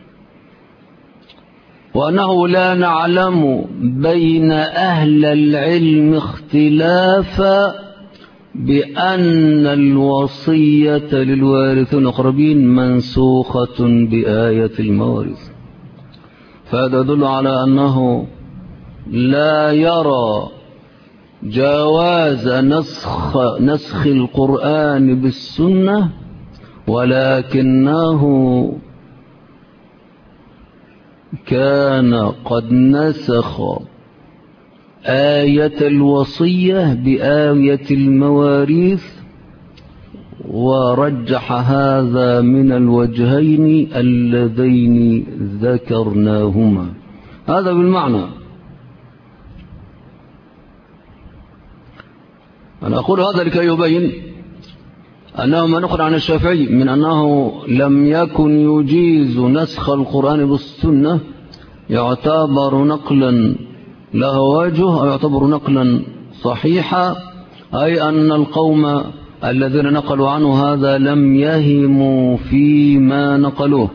Speaker 1: وأنه لا نعلم بين أهل العلم اختلافا بأن الوصية للوارثين الأقربين منسوخة بآية المواريث. فهذا يدل على أنه لا يرى جواز نسخ القرآن بالسنة، ولكنه كان قد نسخ آية الوصية بآية المواريث، ورجح هذا من الوجهين اللذين ذكرناهما. هذا بالمعنى. أنا أقول هذا لكي يبين أنه ما نقل عن الشافعي من أنه لم يكن يجيز نسخ القرآن بالسنة يعتبر نقلا له وجه أو يعتبر نقلا صحيحا، أي أن القوم الذين نقلوا عنه هذا لم يهموا فيما نقلوه.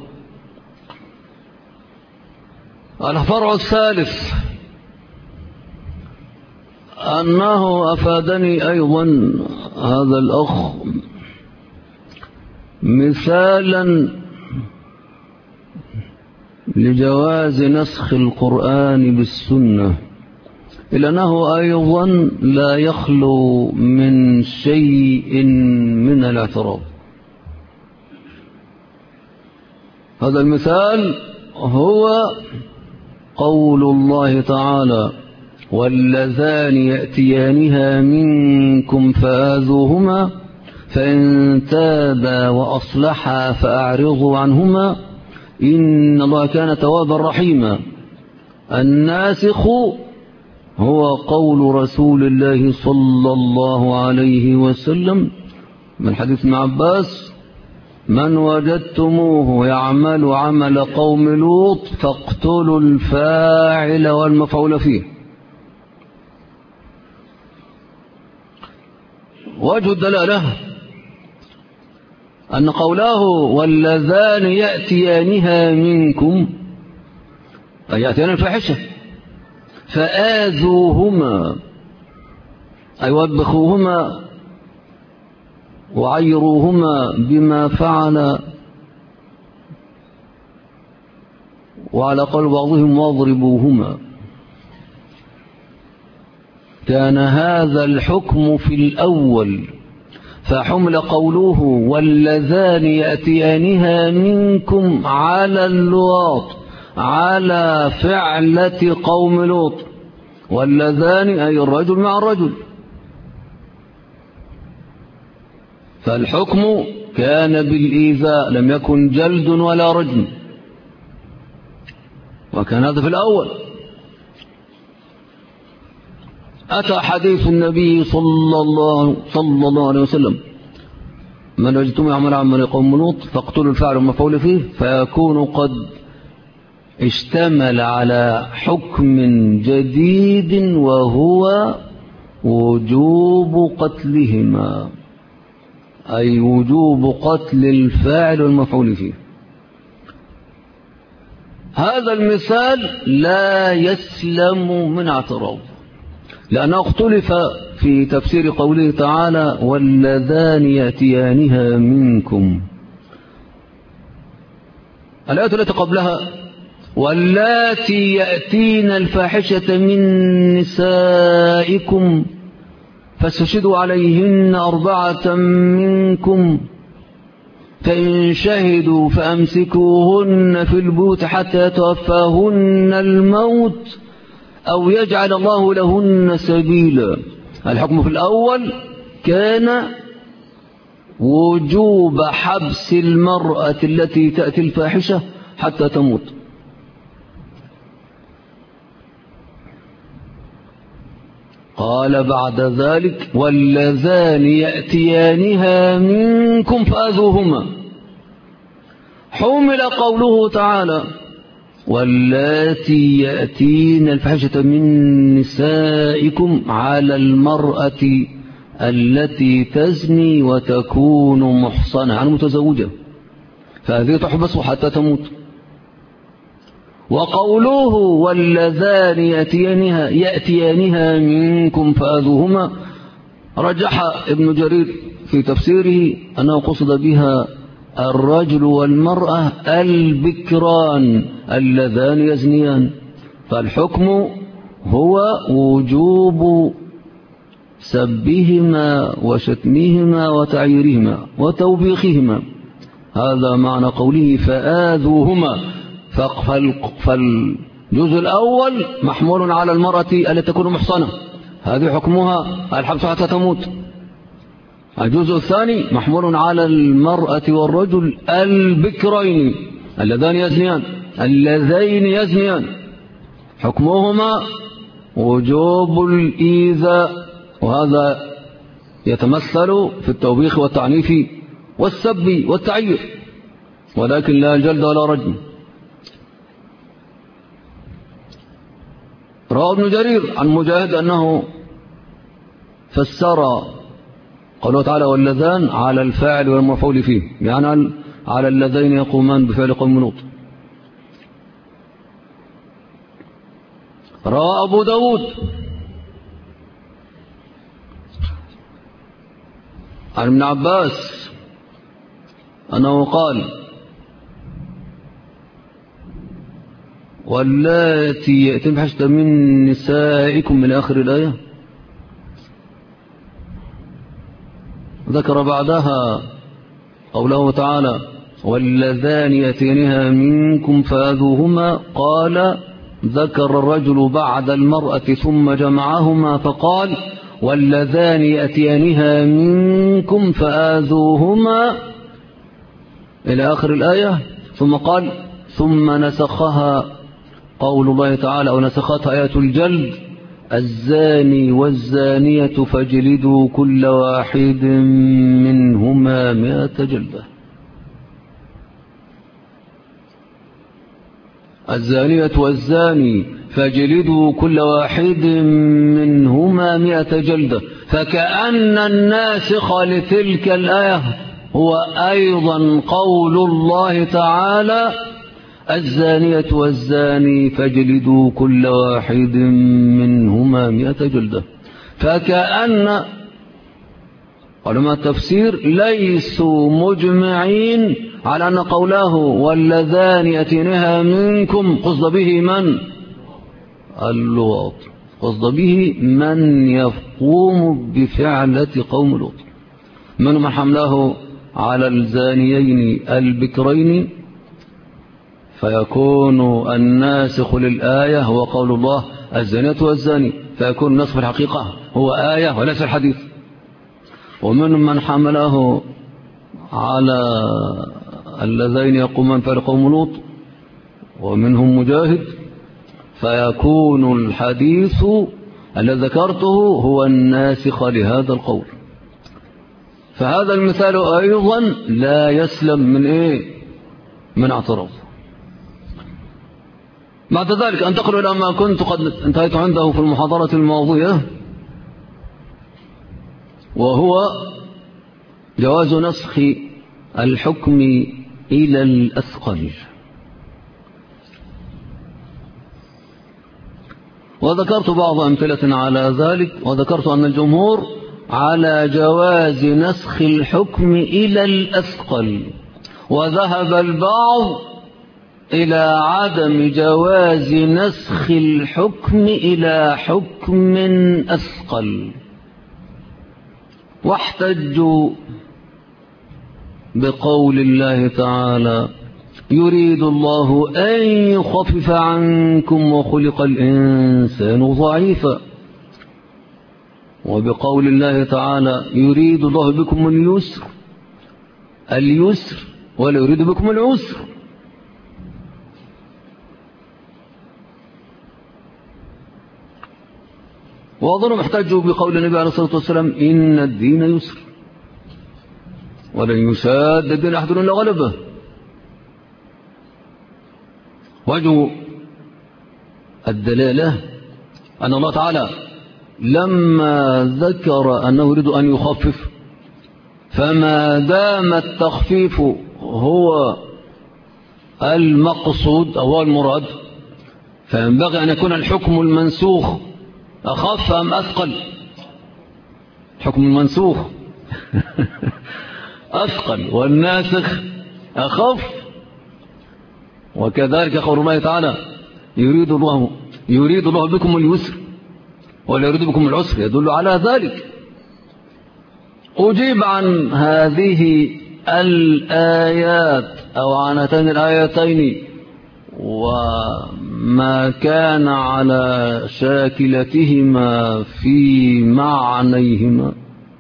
Speaker 1: الفرع الثالث أنه أفادني أيضا هذا الأخ مثالا لجواز نسخ القرآن بالسنة، إلا أنه أيضا لا يخلو من شيء من الاعتراض. هذا المثال هو قول الله تعالى: واللذان يأتيانها منكم فآذوهما فإن تابا وأصلحا فأعرضوا عنهما إن الله كان توابا رحيما. الناسخ هو قول رسول الله صلى الله عليه وسلم من حديث ابن عباس: من وجدتموه يعمل عمل قوم لوط فاقتلوا الفاعل والمفعول فيه. وجه الدلالة أن قوله واللذان يأتيانها منكم أي يأتيان الفاحشة فآذوهما أي وبخوهما وعيروهما بما فعل، وعلى قول بعضهم واضربوهما. كان هذا الحكم في الأول، فحمل قوله واللذان يأتيانها منكم على اللواط، على فعلة قوم لوط. واللذان أي الرجل مع الرجل، فالحكم كان بالإيذاء، لم يكن جلد ولا رجم، وكان هذا في الأول. أتى حديث النبي صلى الله عليه وسلم: من وجدتم يعمل عمل قوم لوط فاقتلوا الفاعل والمفعول فيه، فيكون قد اشتمل على حكم جديد وهو وجوب قتلهما، أي وجوب قتل الفاعل والمفعول فيه. هذا المثال لا يسلم من اعتراض، لأنه اختلف في تفسير قوله تعالى واللذان يأتيانها منكم. الآية التي قبلها واللاتي يأتين الفاحشة من نسائكم فاستشهدوا عليهن 4 منكم فإن شهدوا فأمسكوهن في البيوت حتى يتوفاهن الموت أو يجعل الله لهن سبيلا. الحكم في الأول كان وجوب حبس المرأة التي تأتي الفاحشة حتى تموت. قال بعد ذلك واللذان يأتيانها منكم فآذوهما. حمل قوله تعالى واللاتي يأتين الفاحشة من نسائكم على المرأة التي تزني وتكون محصنة عن متزوجة، فهذه تحبس حتى تموت. وقوله واللذان يأتيانها منكم فآذوهما رجح ابن جرير في تفسيره أنه قصد بها الرجل والمرأة البكران اللذان يزنيان، فالحكم هو وجوب سبهما وشتمهما وتعييرهما وتوبيخهما. هذا معنى قوله فآذوهما. فالجزء الأول محمول على المرأة التي تكون محصنة، هذه حكمها الحبس حتى تموت. الجزء الثاني محمول على المرأة والرجل البكرين اللذين يزنيان، حكمهما وجوب الإيذاء، وهذا يتمثل في التوبيخ والتعنيف والسب والتعيير، ولكن لا جلد ولا رجم. روى ابن جرير عن مجاهد أنه فسر قوله تعالى واللذان على الفاعل والمفعول فيه، يعني على اللذين يقومان بفعل قوم لوط. روى أبو داود عن ابن عباس أنه قال واللاتي يأتين الفاحشة من نسائكم من آخر الآية. ذكر بعدها قوله تعالى واللذان يأتيانها منكم فآذوهما. قال ذكر الرجل بعد المرأة ثم جمعهما فقال واللذان يأتيانها منكم فآذوهما إلى آخر الآية. ثم قال ثم نسخها قول الله تعالى أو نسختها آية الجلد الزاني والزانية فاجلدوا كل واحد منهما 100 جلدة. الزانية والزاني فاجلدوا كل واحد منهما 100 جلدة. فكأن الناسخ لتلك الآية هو أيضا قول الله تعالى الزانية والزاني فاجلدوا كل واحد منهما 100 جلدة. فكأن علماء التفسير ليسوا مجمعين على أن قوله واللذان يأتيانها منكم قصد به من؟ اللواط، قصد به من يقوم بفعلة قوم لوط، من حمله على الزانيين البكرين. فيكون الناسخ للآية هو قول الله الزانية والزاني، فيكون النسخ في الحقيقة هو آية وليس الحديث. ومن من حمله على اللذين يقومان فعل قوم لوط ومنهم مجاهد، فيكون الحديث الذي ذكرته هو الناسخ لهذا القول. فهذا المثال أيضا لا يسلم من من اعتراض. بعد ذلك أنتقل إلى ما كنت قد انتهيت عنده في المحاضرة الماضية، وهو جواز نسخ الحكم إلى الأثقل. وذكرت بعض أمثلة على ذلك، وذكرت أن الجمهور على جواز نسخ الحكم إلى الأثقل، وذهب البعض إلى عدم جواز نسخ الحكم إلى حكم أثقل، واحتجوا بقول الله تعالى يريد الله أن يخفف عنكم وخلق الإنسان ضعيفا، وبقول الله تعالى يريد الله بكم اليسر ولا يريد بكم العسر. وأظنهم احتجوا بقول النبي عليه الصلاة والسلام إن الدين يسر ولن يشاد الدين أحد إلا غلبه. وجه الدلالة أن الله تعالى لما ذكر أنه يريد أن يخفف، فما دام التخفيف هو المقصود أو المراد، فينبغي أن يكون الحكم المنسوخ أخف أم أثقل؟ الحكم المنسوخ أثقل والناسخ أخف. وكذلك قول الله تعالى يريد الله بكم اليسر ولا يريد بكم العسر، يدل على ذلك. أجيب عن هذه الآيات أو عن هاتين الآيتين وما كان على شاكلتهما في معنيهما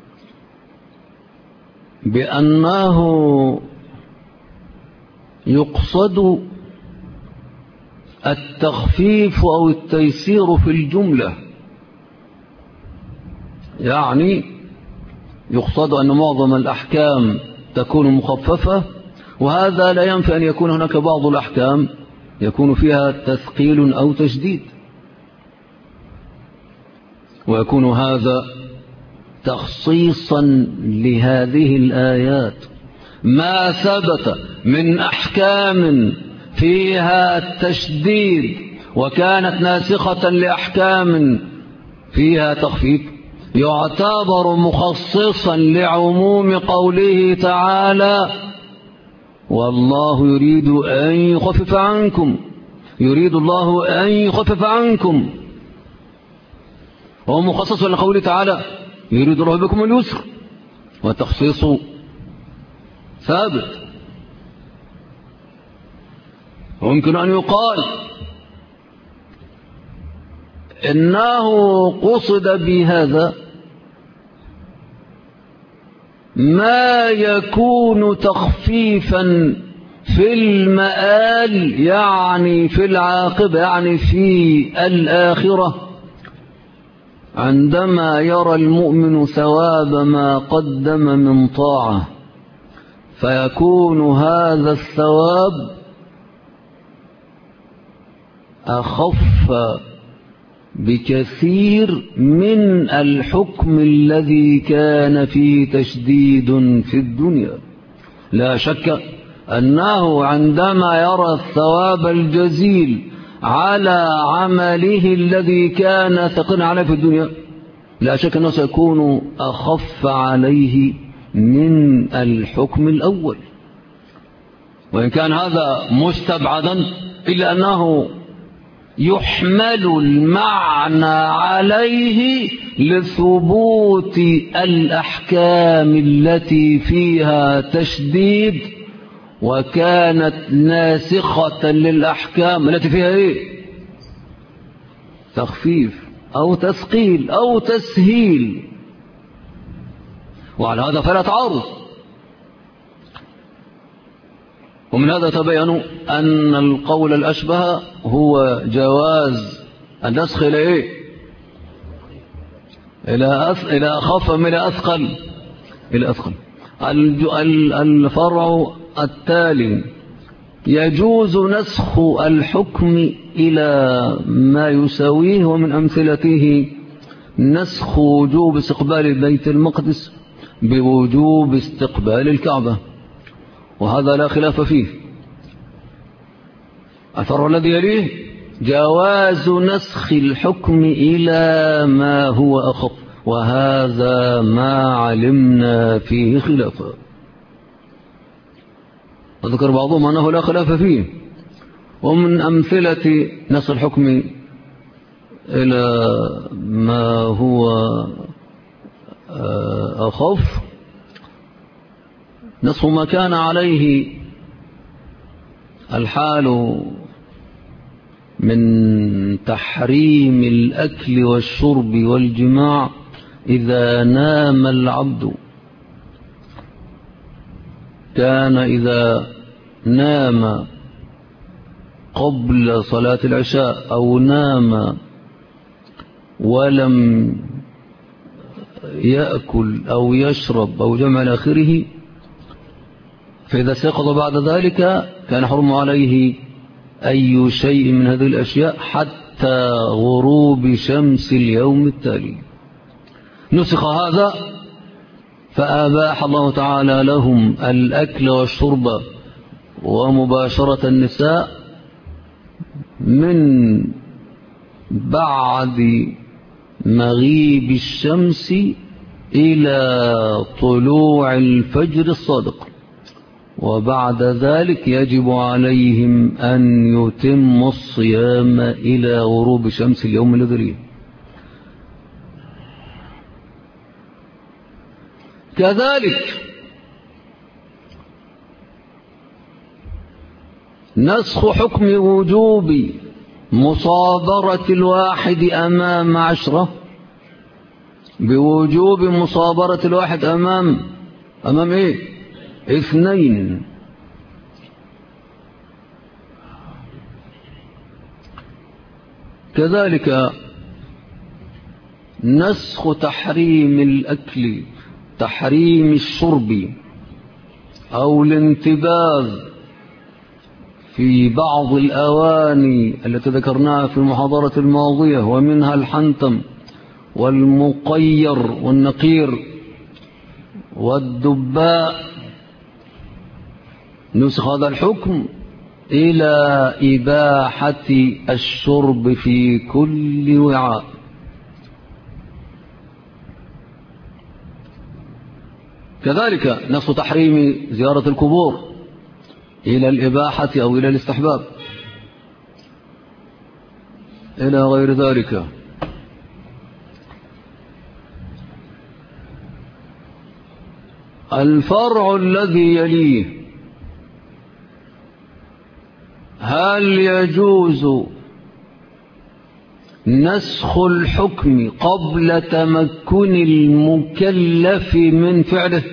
Speaker 1: بأنه يقصد التخفيف أو التيسير في الجملة، يعني يقصد أن معظم الأحكام تكون مخففة، وهذا لا ينفي أن يكون هناك بعض الأحكام يكون فيها تثقيل أو تشديد، ويكون هذا تخصيصا لهذه الآيات. ما ثبت من أحكام فيها التشديد وكانت ناسخة لأحكام فيها تخفيف يعتبر مخصصا لعموم قوله تعالى والله يريد أن يخفف عنكم، يريد الله أن يخفف عنكم، وهو مخصص لقوله تعالى يريد الله بكم اليسر، والتخصيص ثابت. ويمكن أن يقال إنه قصد بهذا ما يكون تخفيفا في المآل، يعني في العاقبة، يعني في الآخرة، عندما يرى المؤمن ثواب ما قدم من طاعة، فيكون هذا الثواب أخف بكثير من الحكم الذي كان فيه تشديد في الدنيا. لا شك أنه عندما يرى الثواب الجزيل على عمله الذي كان ثقيلا عليه في الدنيا، لا شك أنه سيكون أخف عليه من الحكم الأول، وإن كان هذا مستبعدا إلا أنه يحمل المعنى عليه لثبوت الأحكام التي فيها تشديد وكانت ناسخة للأحكام التي فيها إيه؟ تخفيف أو تثقيل أو تسهيل، وعلى هذا فلا تعارض. ومن هذا تبين أن القول الأشبه هو جواز النسخ إلى إيه؟ إلى أخف من أثقل إلى أثقل. الفرع التالي: يجوز نسخ الحكم إلى ما يساويه، ومن أمثلته نسخ وجوب استقبال بيت المقدس بوجوب استقبال الكعبة، وهذا لا خلاف فيه. الفرع الذي يليه: جواز نسخ الحكم إلى ما هو أخف، وهذا ما علمنا فيه خلافا. وذكر بعضهم أنه لا خلاف فيه. ومن أمثلة نسخ الحكم إلى ما هو أخف نسخ ما كان عليه الحال من تحريم الأكل والشرب والجماع إذا نام العبد. كان إذا نام قبل صلاة العشاء أو نام ولم يأكل أو يشرب أو جمع إلى آخره، فإذا استيقظ بعد ذلك كان حرم عليه أي شيء من هذه الأشياء حتى غروب شمس اليوم التالي. نسخ هذا فأباح الله تعالى لهم الأكل والشرب ومباشرة النساء من بعد مغيب الشمس إلى طلوع الفجر الصادق، وبعد ذلك يجب عليهم أن يتموا الصيام إلى غروب شمس اليوم الذي. كذلك نسخ حكم وجوب مصابرة الواحد أمام 10 بوجوب مصابرة الواحد أمام إيه؟ 2. كذلك نسخ تحريم الأكل، تحريم الشرب أو الانتباذ في بعض الأواني التي ذكرناها في المحاضرة الماضية، ومنها الحنتم والمقير والنقير والدباء. نسخ هذا الحكم إلى إباحة الشرب في كل وعاء. كذلك نسخ تحريم زيارة القبور إلى الإباحة أو إلى الاستحباب إلى غير ذلك. الفرع الذي يليه: هل يجوز نسخ الحكم قبل تمكن المكلف من فعله؟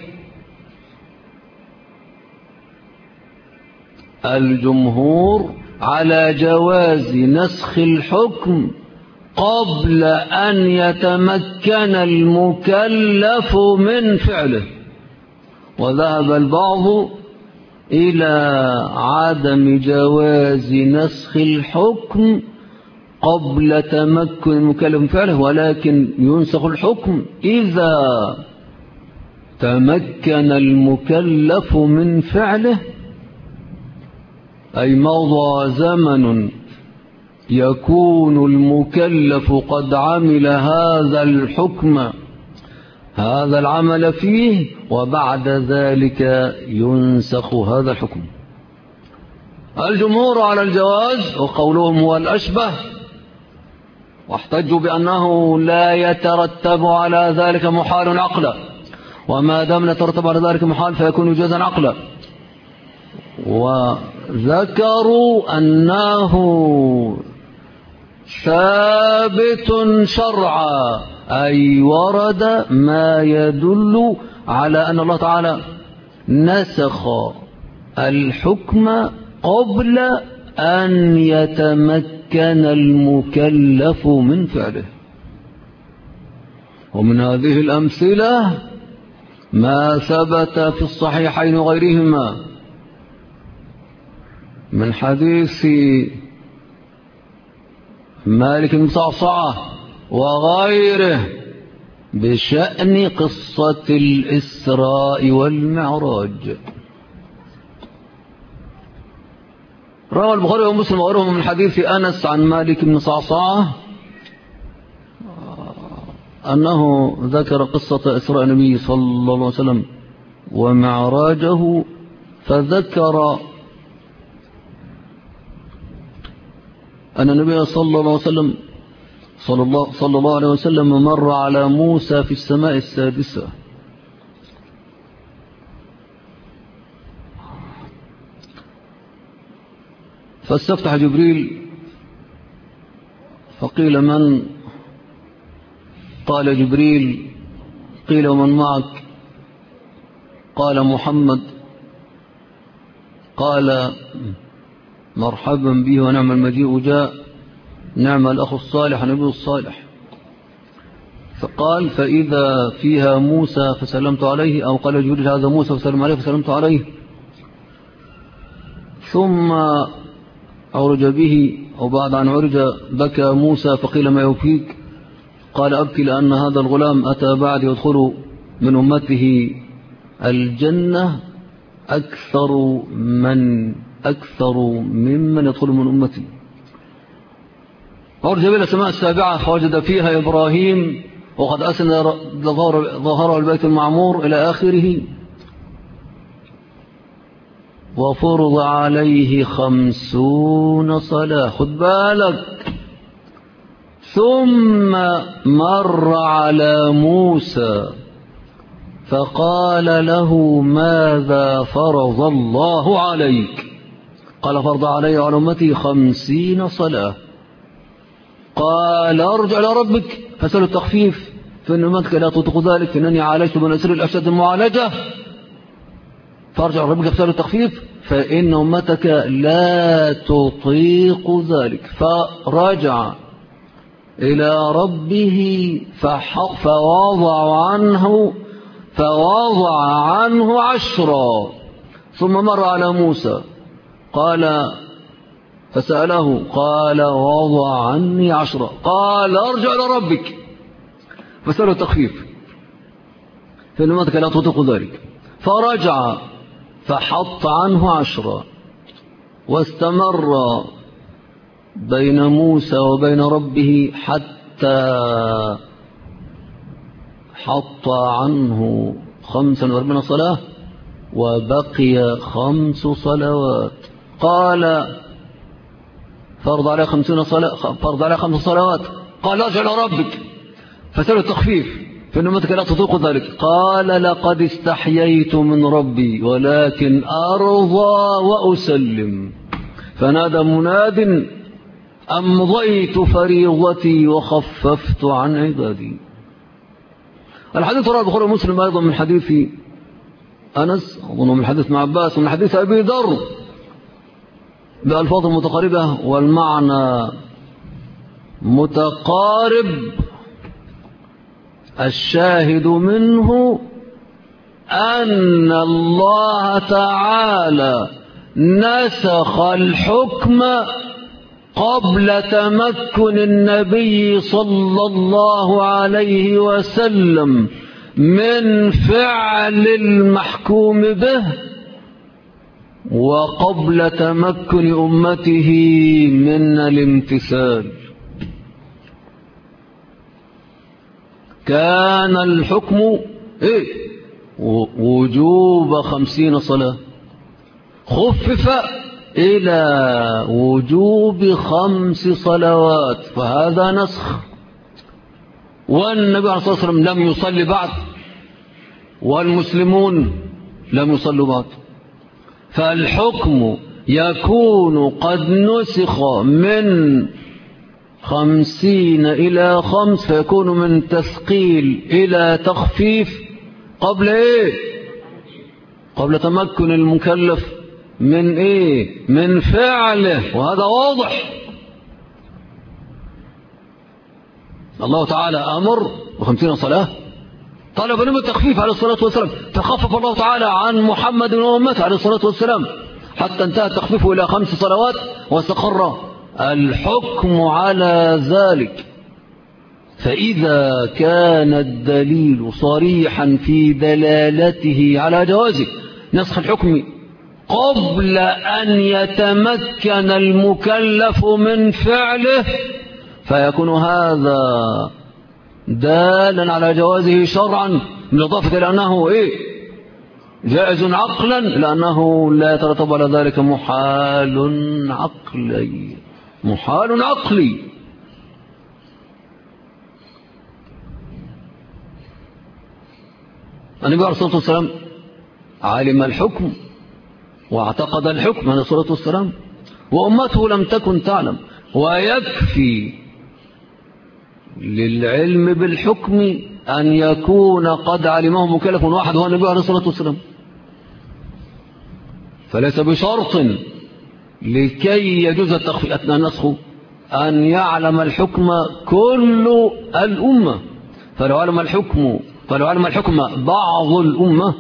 Speaker 1: الجمهور على جواز نسخ الحكم قبل أن يتمكن المكلف من فعله، وذهب البعض إلى عدم جواز نسخ الحكم قبل تمكن المكلف من فعله، ولكن ينسخ الحكم إذا تمكن المكلف من فعله، أي مضى زمن يكون المكلف قد عمل هذا الحكم هذا العمل فيه، وبعد ذلك ينسخ هذا الحكم. الجمهور على الجواز وقولهم هو الأشبه، واحتجوا بأنه لا يترتب على ذلك محال عقلا، وما دام لا يترتب على ذلك محال فيكون جوازا عقلا. وذكروا أنه ثابت شرعا، أي ورد ما يدل على أن الله تعالى نسخ الحكم قبل أن يتمكن المكلف من فعله. ومن هذه الأمثلة ما ثبت في الصحيحين وغيرهما من حديث مالك بن صعصعة وغيره بشأن قصة الإسراء والمعراج. روى البخاري ومسلم وغيرهم من حديث أنس عن مالك بن صعصعة أنه ذكر قصة إسراء النبي صلى الله عليه وسلم ومعراجه، فذكر أن النبي صلى الله عليه وسلم مر على موسى في السماء السادسة، فاستفتح جبريل فقيل من؟ قال جبريل. قيل ومن معك؟ قال محمد. قال مرحبا به ونعم المجيء جاء، نعم الأخ الصالح النبي الصالح. فقال فإذا فيها موسى فسلمت عليه، أو قال جبريل هذا موسى فسلم عليه فسلمت عليه. ثم عرج به، أو بعد أن عرج بكى موسى فقيل ما يبكيك؟ قال أبكي لأن هذا الغلام أتى بعد يدخل من أمته الجنة أكثر ممن يدخل من أمتي. عرج إلى السماء السابعة فوجد فيها إبراهيم وقد أسند ظهره البيت المعمور إلى آخره، وفرض عليه 50 صلاة. خد بالك. ثم مر على موسى فقال له ماذا فرض الله عليك؟ قال فرض علي وعلى أمتي 50 صلاة. قال ارجع إلى ربك فسأل التخفيف فإن أمتك لا تطيق ذلك، فإنني عالجت من أسر الأشد المعالجة. فارجع إلى ربك فسأل التخفيف فإن أمتك لا تطيق ذلك. فرجع إلى ربه فوضع عنه 10. ثم مر على موسى قال فسأله قال وضع عني 10. قال ارجع إلى ربك فسأله التخفيف فإن أمتك لا تطيق ذلك. فرجع فحط عنه 10، واستمر بين موسى وبين ربه حتى حط عنه 45 صلاة وبقي 5 صلوات. قال فرض عليه 50 صلاة، فرض عليه 5 صلوات. قال ارجع إلى ربك فسأله التخفيف فإن أمتك لا تطيق ذلك. قال لقد استحييت من ربي ولكن أرضى وأسلم. فنادى مناد أمضيت فريضتي وخففت عن عبادي. الحديث رواه البخاري ومسلم أيضا من حديث أنس، أظن من حديث ابن عباس، ومن حديث أبي ذر بألفاظ متقاربة والمعنى متقارب. الشاهد منه أن الله تعالى نسخ الحكم قبل تمكن النبي صلى الله عليه وسلم من فعل المحكوم به، وقبل تمكن أمته من الامتثال. كان الحكم وجوب 50 صلاة، خفف إلى وجوب 5 صلوات، فهذا نسخ. والنبي عليه الصلاة والسلام لم يصلي بعد، والمسلمون لم يصلوا بعد، فالحكم يكون قد نسخ من 50 إلى 5، فيكون من تثقيل إلى تخفيف قبل قبل تمكن المكلف من من فعله، وهذا واضح. الله تعالى أمر ب50 صلاة، طلب منهم التخفيف عليه الصلاة والسلام، فخفف الله تعالى عن محمد وأمته عليه الصلاة والسلام حتى انتهى تخفيفه إلى 5 صلوات، واستقر الحكم على ذلك. فإذا كان الدليل صريحا في دلالته على جواز نسخ الحكم قبل أن يتمكن المكلف من فعله، فيكون هذا دالا على جوازه شرعا، بالإضافة إلى أنه جائز عقلا، لأنه لا يترتب على ذلك محال عقلي. محال عقلي. النبي عليه الصلاة والسلام علم الحكم واعتقد الحكم عليه الصلاة والسلام، وأمته لم تكن تعلم، ويكفي للعلم بالحكم أن يكون قد علمه مكلف واحد هو النبي عليه الصلاة والسلام، فليس بشرط لكي يجوز النسخ أن يعلم الحكم كل الأمة. فلو علم الحكم بعض الأمة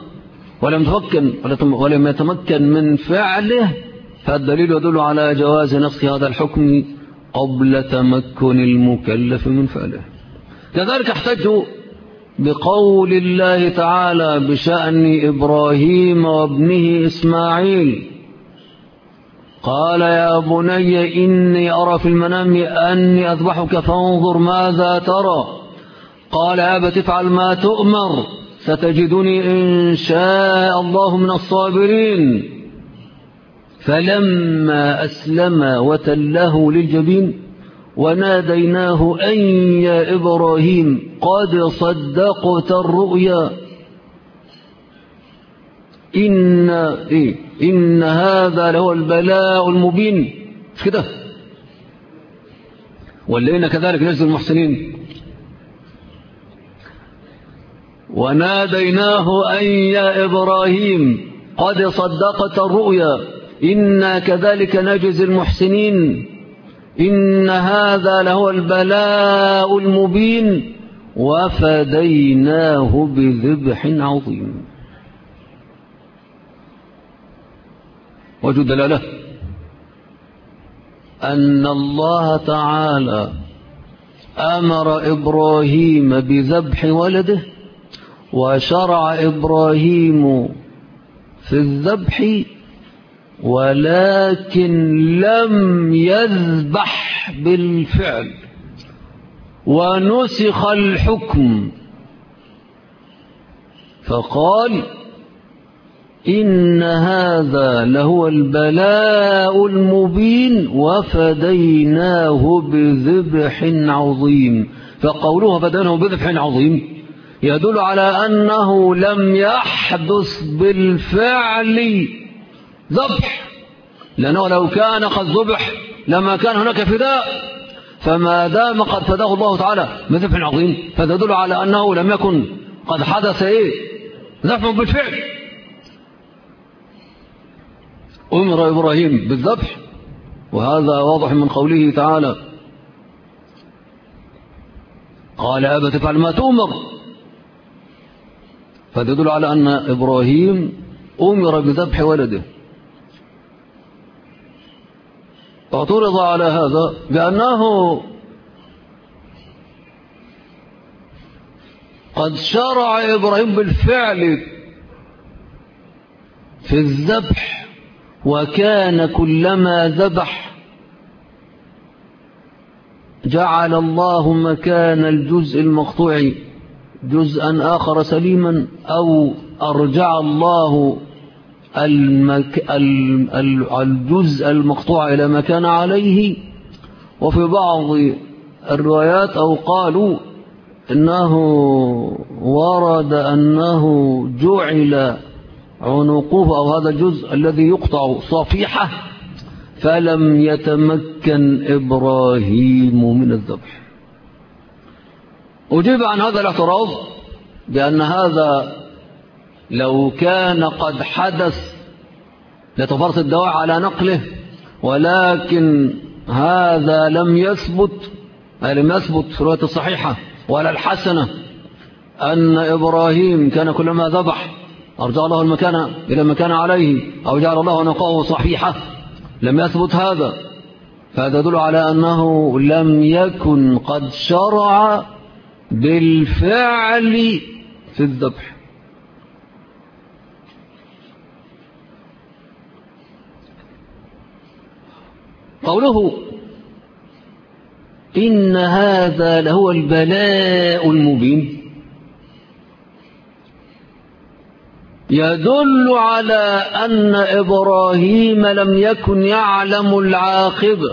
Speaker 1: ولم يتمكن من فعله، فالدليل يدل على جواز نسخ هذا الحكم قبل تمكن المكلف من فعله. كذلك احتجوا بقول الله تعالى بشأن إبراهيم وابنه إسماعيل: قال يا بني إني أرى في المنام أني أذبحك فانظر ماذا ترى. قال يا أبت افعل ما تؤمر ستجدني إن شاء الله من الصابرين. فلما أسلم وتله للجبين وناديناه أن يا إبراهيم قد صدقت الرؤيا إن هذا له البلاء المبين. مش كده؟ ولئن كذلك نجزي المحسنين. وناديناه أن يا إبراهيم قد صدقت الرؤيا إنا كذلك نجزي المحسنين إن هذا له البلاء المبين وفديناه بذبح عظيم. وجد دلالة أن الله تعالى أمر إبراهيم بذبح ولده، وشرع إبراهيم في الذبح، ولكن لم يذبح بالفعل، ونسخ الحكم فقال إن هذا لهو البلاء المبين وفديناه بذبح عظيم. فقوله فديناه بذبح عظيم يدل على أنه لم يحدث بالفعل ذبح، لأنه لو كان قد ذبح لما كان هناك فداء، فما دام قد فداه الله تعالى بذبح عظيم فتدل على أنه لم يكن قد حدث ذبح بالفعل. أمر إبراهيم بالذبح، وهذا واضح من قوله تعالى قال يا أبت افعل ما تؤمر، فتدل على أن إبراهيم أمر بذبح ولده. اعترض على هذا بأنه قد شرع إبراهيم بالفعل في الذبح، وكان كلما ذبح جعل الله مكان الجزء المقطوع جزءا آخر سليما، أو أرجع الله الجزء المقطوع إلى ما كان عليه. وفي بعض الروايات أو قالوا إنه ورد أنه جعل عنقه أو هذا الجزء الذي يقطع صفيحة، فلم يتمكن إبراهيم من الذبح. أجيب عن هذا الاعتراض بأن هذا لو كان قد حدث لتفرط الدواعي على نقله، ولكن هذا لم يثبت في الرواية الصحيحة ولا الحسنة أن إبراهيم كان كلما ذبح أرجع الله المكان إلى ما كان عليه أو جعل الله عنقه صحيحة، لم يثبت هذا، فهذا يدل على أنه لم يكن قد شرع بالفعل في الذبح. قوله إن هذا لهو البلاء المبين يدل على أن إبراهيم لم يكن يعلم العاقبة،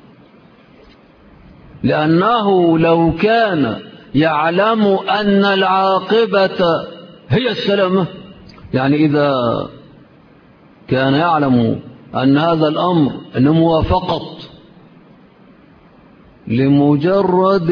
Speaker 1: لأنه لو كان يعلم أن العاقبة هي السلامة، يعني إذا كان يعلم أن هذا الأمر إنما فقط لمجرد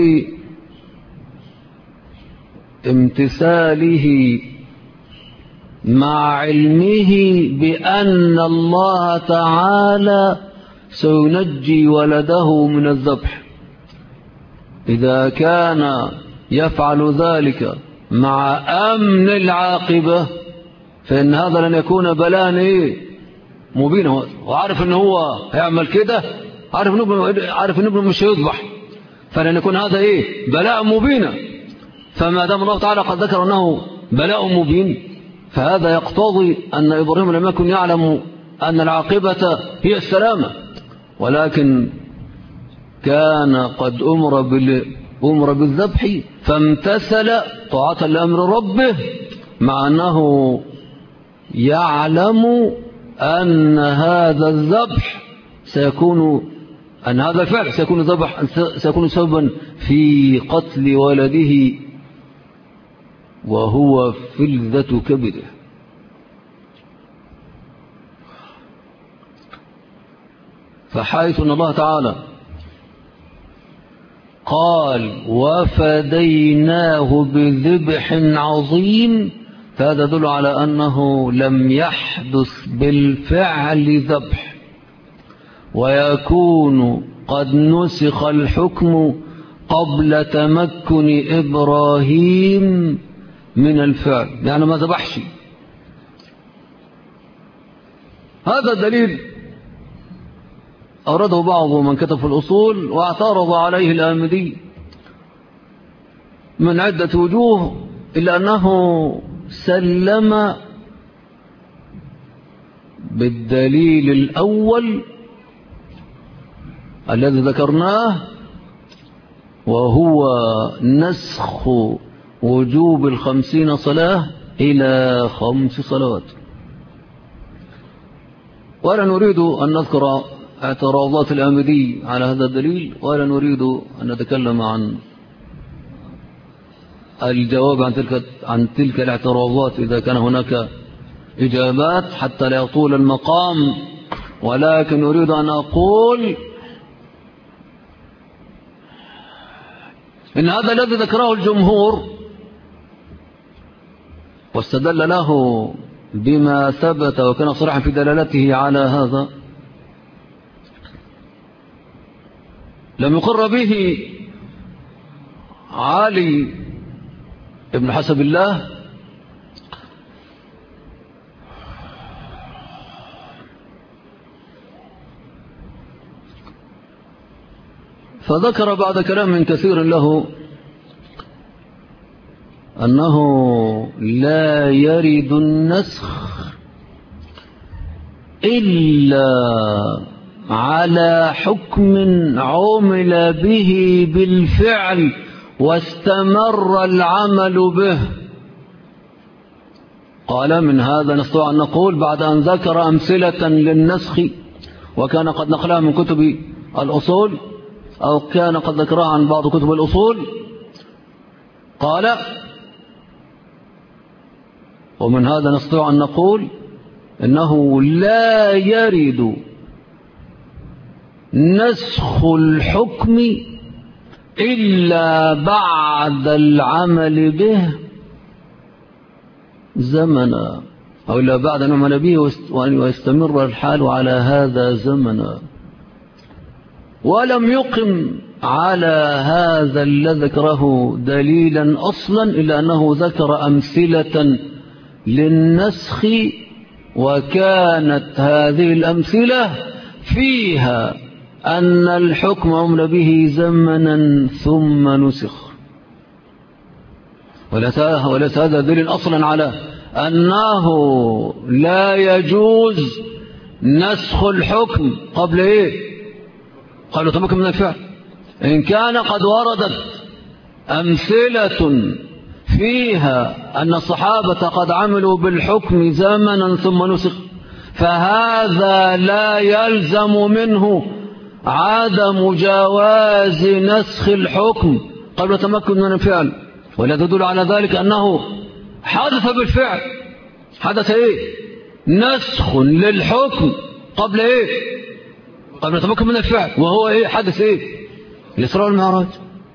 Speaker 1: امتثاله مع علمه بأن الله تعالى سينجي ولده من الذبح، إذا كان يفعل ذلك مع أمن العاقبة فإن هذا لن يكون بلاء مبينا، وعارف أنه هو هيعمل كده، عارف أنه مش هيذبح، فلن يكون هذا بلاء مبينا. فما دام الله تعالى قد ذكر أنه بلاء مبين، فهذا يقتضي أن إبراهيم لم يكن يعلم أن العاقبة هي السلامة، ولكن كان قد أمر بالذبح فامتثل طاعة لأمر ربه، مع أنه يعلم أن هذا الذبح أن هذا الفعل سيكون سببا في قتل ولده وهو فلذة كبده. فحيث أن الله تعالى قال وفديناه بذبح عظيم، فهذا يدل على أنه لم يحدث بالفعل ذبح، ويكون قد نسخ الحكم قبل تمكن إبراهيم من الفعل، يعني ما ذبحش. هذا الدليل أورده بعض من كتب في الأصول، واعترض عليه الآمدي من عدة وجوه، إلا أنه سلم بالدليل الأول الذي ذكرناه، وهو نسخ وجوب 50 صلاة إلى 5 صلوات. ولا نريد أن نذكر اعتراضات الآمدي على هذا الدليل، ولا نريد أن نتكلم عن الجواب عن تلك الاعتراضات إذا كان هناك إجابات، حتى لا يطول المقام ولكن أريد أن أقول إن هذا الذي ذكره الجمهور واستدل له بما ثبت وكان صريحا في دلالته على هذا لم يقر به علي بن حسب الله فذكر بعد كلام كثير له أنه لا يرد النسخ إلا على حكم عمل به بالفعل واستمر العمل به. قال من هذا نستطيع أن نقول بعد أن ذكر أمثلة للنسخ وكان قد نقلها من كتب الأصول أو كان قد ذكرها عن بعض كتب الأصول، قال ومن هذا نستطيع أن نقول إنه لا يرد نسخ الحكم إلا بعد العمل به زمنا، أو إلا بعد أن عمل به ويستمر الحال على هذا زمنا، ولم يقم على هذا الذي ذكره دليلا أصلا إلا أنه ذكر أمثلة للنسخ، وكانت هذه الأمثلة فيها أن الحكم عمل به زمنا ثم نسخ، وليس هذا دليل أصلا على أنه لا يجوز نسخ الحكم قبل إيه؟ قبل تمكن من الفعل. إن كان قد وردت أمثلة فيها أن الصحابة قد عملوا بالحكم زمنا ثم نسخ، فهذا لا يلزم منه عدم جواز نسخ الحكم قبل تمكن من الفعل، ولا تدل على ذلك أنه حدث بالفعل، حدث إيه؟ نسخ للحكم قبل إيه؟ قبل تمكن من الفعل، وهو إيه؟ حدث إيه؟ الإسراء والمعراج.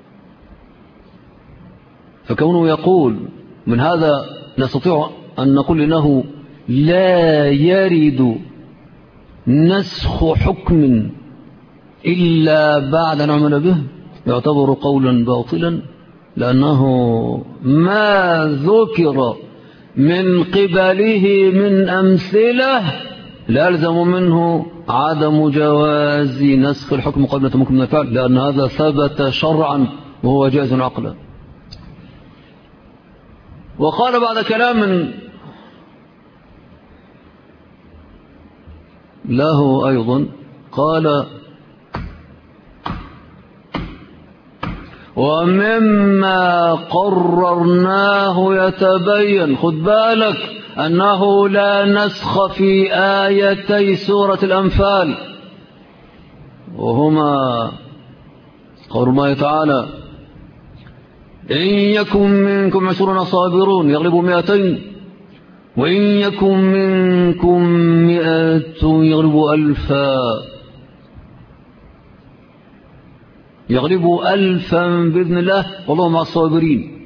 Speaker 1: فكونه يقول من هذا نستطيع أن نقول إنه لا يرد نسخ حكم إلا بعد أن عمل به يعتبر قولا باطلا، لأنه ما ذكر من قبله من أمثلة لا يلزم منه عدم جواز نسخ الحكم قبل تمكن من الفعل، لأن هذا ثبت شرعا وهو جائز عقلا. وقال بعد كلام له أيضا، قال ومما قررناه يتبين، خد بالك أنه لا نسخ في آيتي سورة الأنفال، وهما قول الله تعالى إن يكن منكم 20 صابرون يغلبوا 200 وإن يكن منكم 100 يغلبوا 1000 يغلبوا 1000 بإذن الله والله مع الصابرين.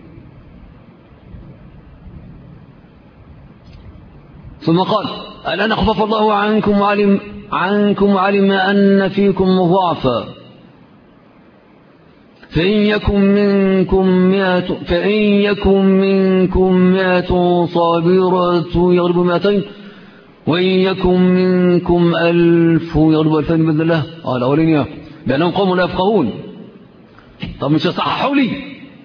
Speaker 1: ثم قال الآن خفف الله عنكم وعلم أن فيكم ضعفا فإن يكن منكم 100 صابرة يغلبوا 200 وإن يكن منكم 1000 يغلبوا 2000 بإذن الله. قال أولين لأنهم قوم لا يفقهون. طب مش يصححوا لي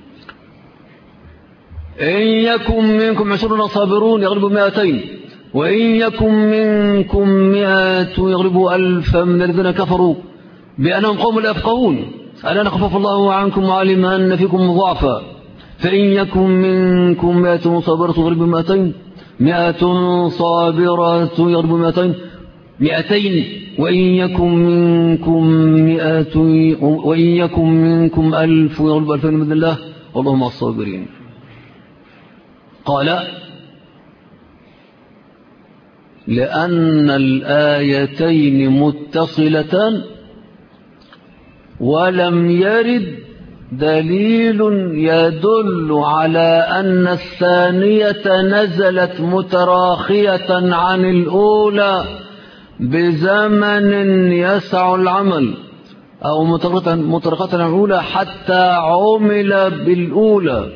Speaker 1: إن يكن منكم 20 صابرون يغلبوا 200 وإن يكن منكم 100 يغلبوا 1000 من الذين كفروا بأنهم قوم لا يفقهون. الآن خفف الله عنكم وعلم أن فيكم ضعفا فإن يكن منكم 100 صابرة يغلبوا 200 100 صابرة يغلبوا 200 وإن يكن منكم 1000 يغلبوا 2000 بإذن الله والله مع الصابرين. قال لأن الآيتين متصلتان ولم يرد دليل يدل على أن الثانية نزلت متراخية عن الأولى بزمن يسع العمل أو متراخية عن الأولى حتى عمل بالأولى.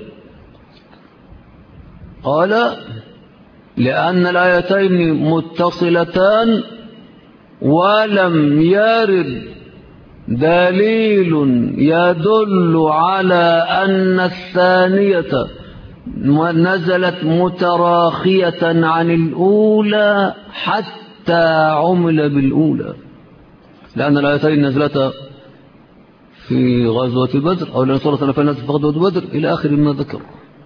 Speaker 1: قال لأن الآيتين متصلتان ولم يرد دليل يدل على أن الثانية نزلت متراخية عن الأولى حتى عمل بالأولى، لأن الآيتين نزلتا في غزوة بدر أو لأن سورة الأنفال نزلت في غزوة بدر إلى آخر ما ذكر.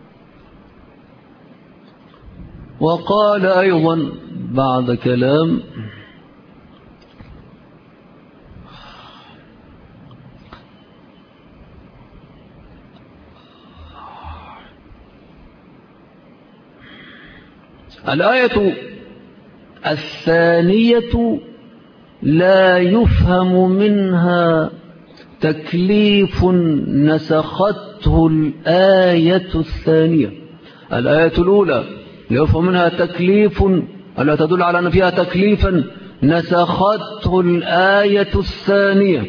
Speaker 1: وقال أيضا بعد كلام الآية الثانية لا يفهم منها تكليف نسخته الآية الثانية. الآية الأولى لا يفهم منها تكليف ألا تدل على أن فيها تكليفا نسخته الآية الثانية،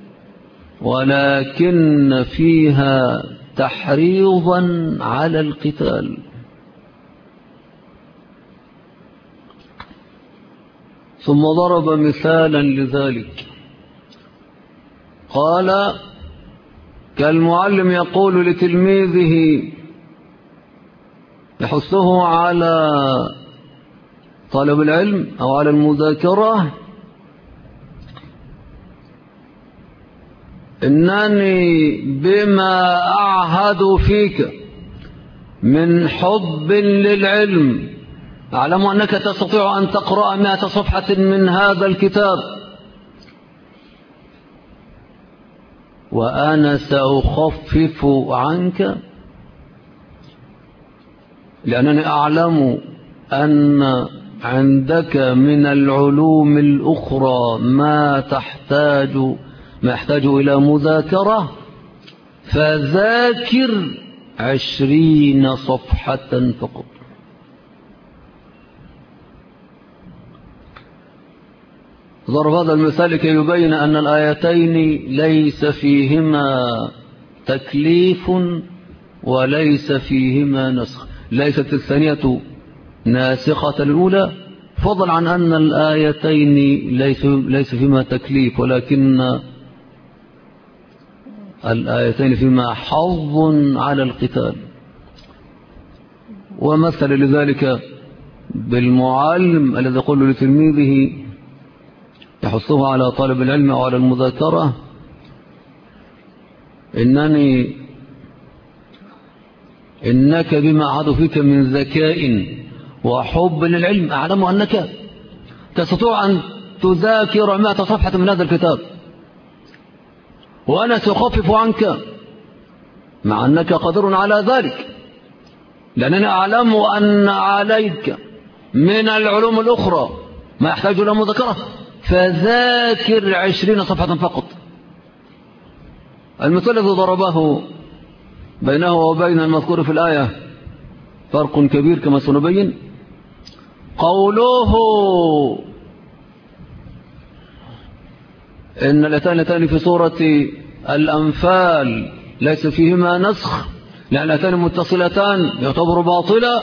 Speaker 1: ولكن فيها تحريضا على القتال. ثم ضرب مثالا لذلك قال كالمعلم يقول لتلميذه يحثه على طلب العلم أو على المذاكرة: إنني بما أعهد فيك من حب للعلم أعلم أنك تستطيع أن تقرأ 100 صفحة من هذا الكتاب، وأنا سأخفف عنك لأنني أعلم أن عندك من العلوم الأخرى ما يحتاج إلى مذاكرة، فذاكر 20 صفحة فقط. ضرب هذا المثال كي يبين أن الآيتين ليس فيهما تكليف وليس فيهما نسخ، ليست الثانية ناسخة الأولى، فضلا عن أن الآيتين ليس فيهما تكليف، ولكن الآيتين فيهما حظ على القتال. ومثل لذلك بالمعلم الذي يقول لتلميذه يحثه على طالب العلم أو على المذاكرة: إنك بما أعهد فيك من ذكاء وحب للعلم أعلم أنك تستطيع أن تذاكر 100 صفحة من هذا الكتاب، وأنا سأخفف عنك مع أنك قادر على ذلك، لأنني أعلم أن عليك من العلوم الأخرى ما يحتاج إلى مذاكرة، فذاكر 20 صفحة فقط. المثال الذي ضربه بينه وبين المذكور في الآية فرق كبير كما سنبين. قوله إن الآيتين في سورة الأنفال ليس فيهما نسخ لأن الآيتين متصلتان يعتبر باطلا،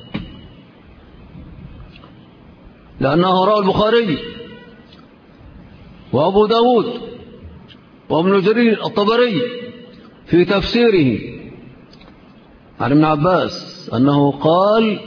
Speaker 1: لأنه رواه البخاري وأبو داود وابن جرير الطبري في تفسيره عن ابن عباس أنه قال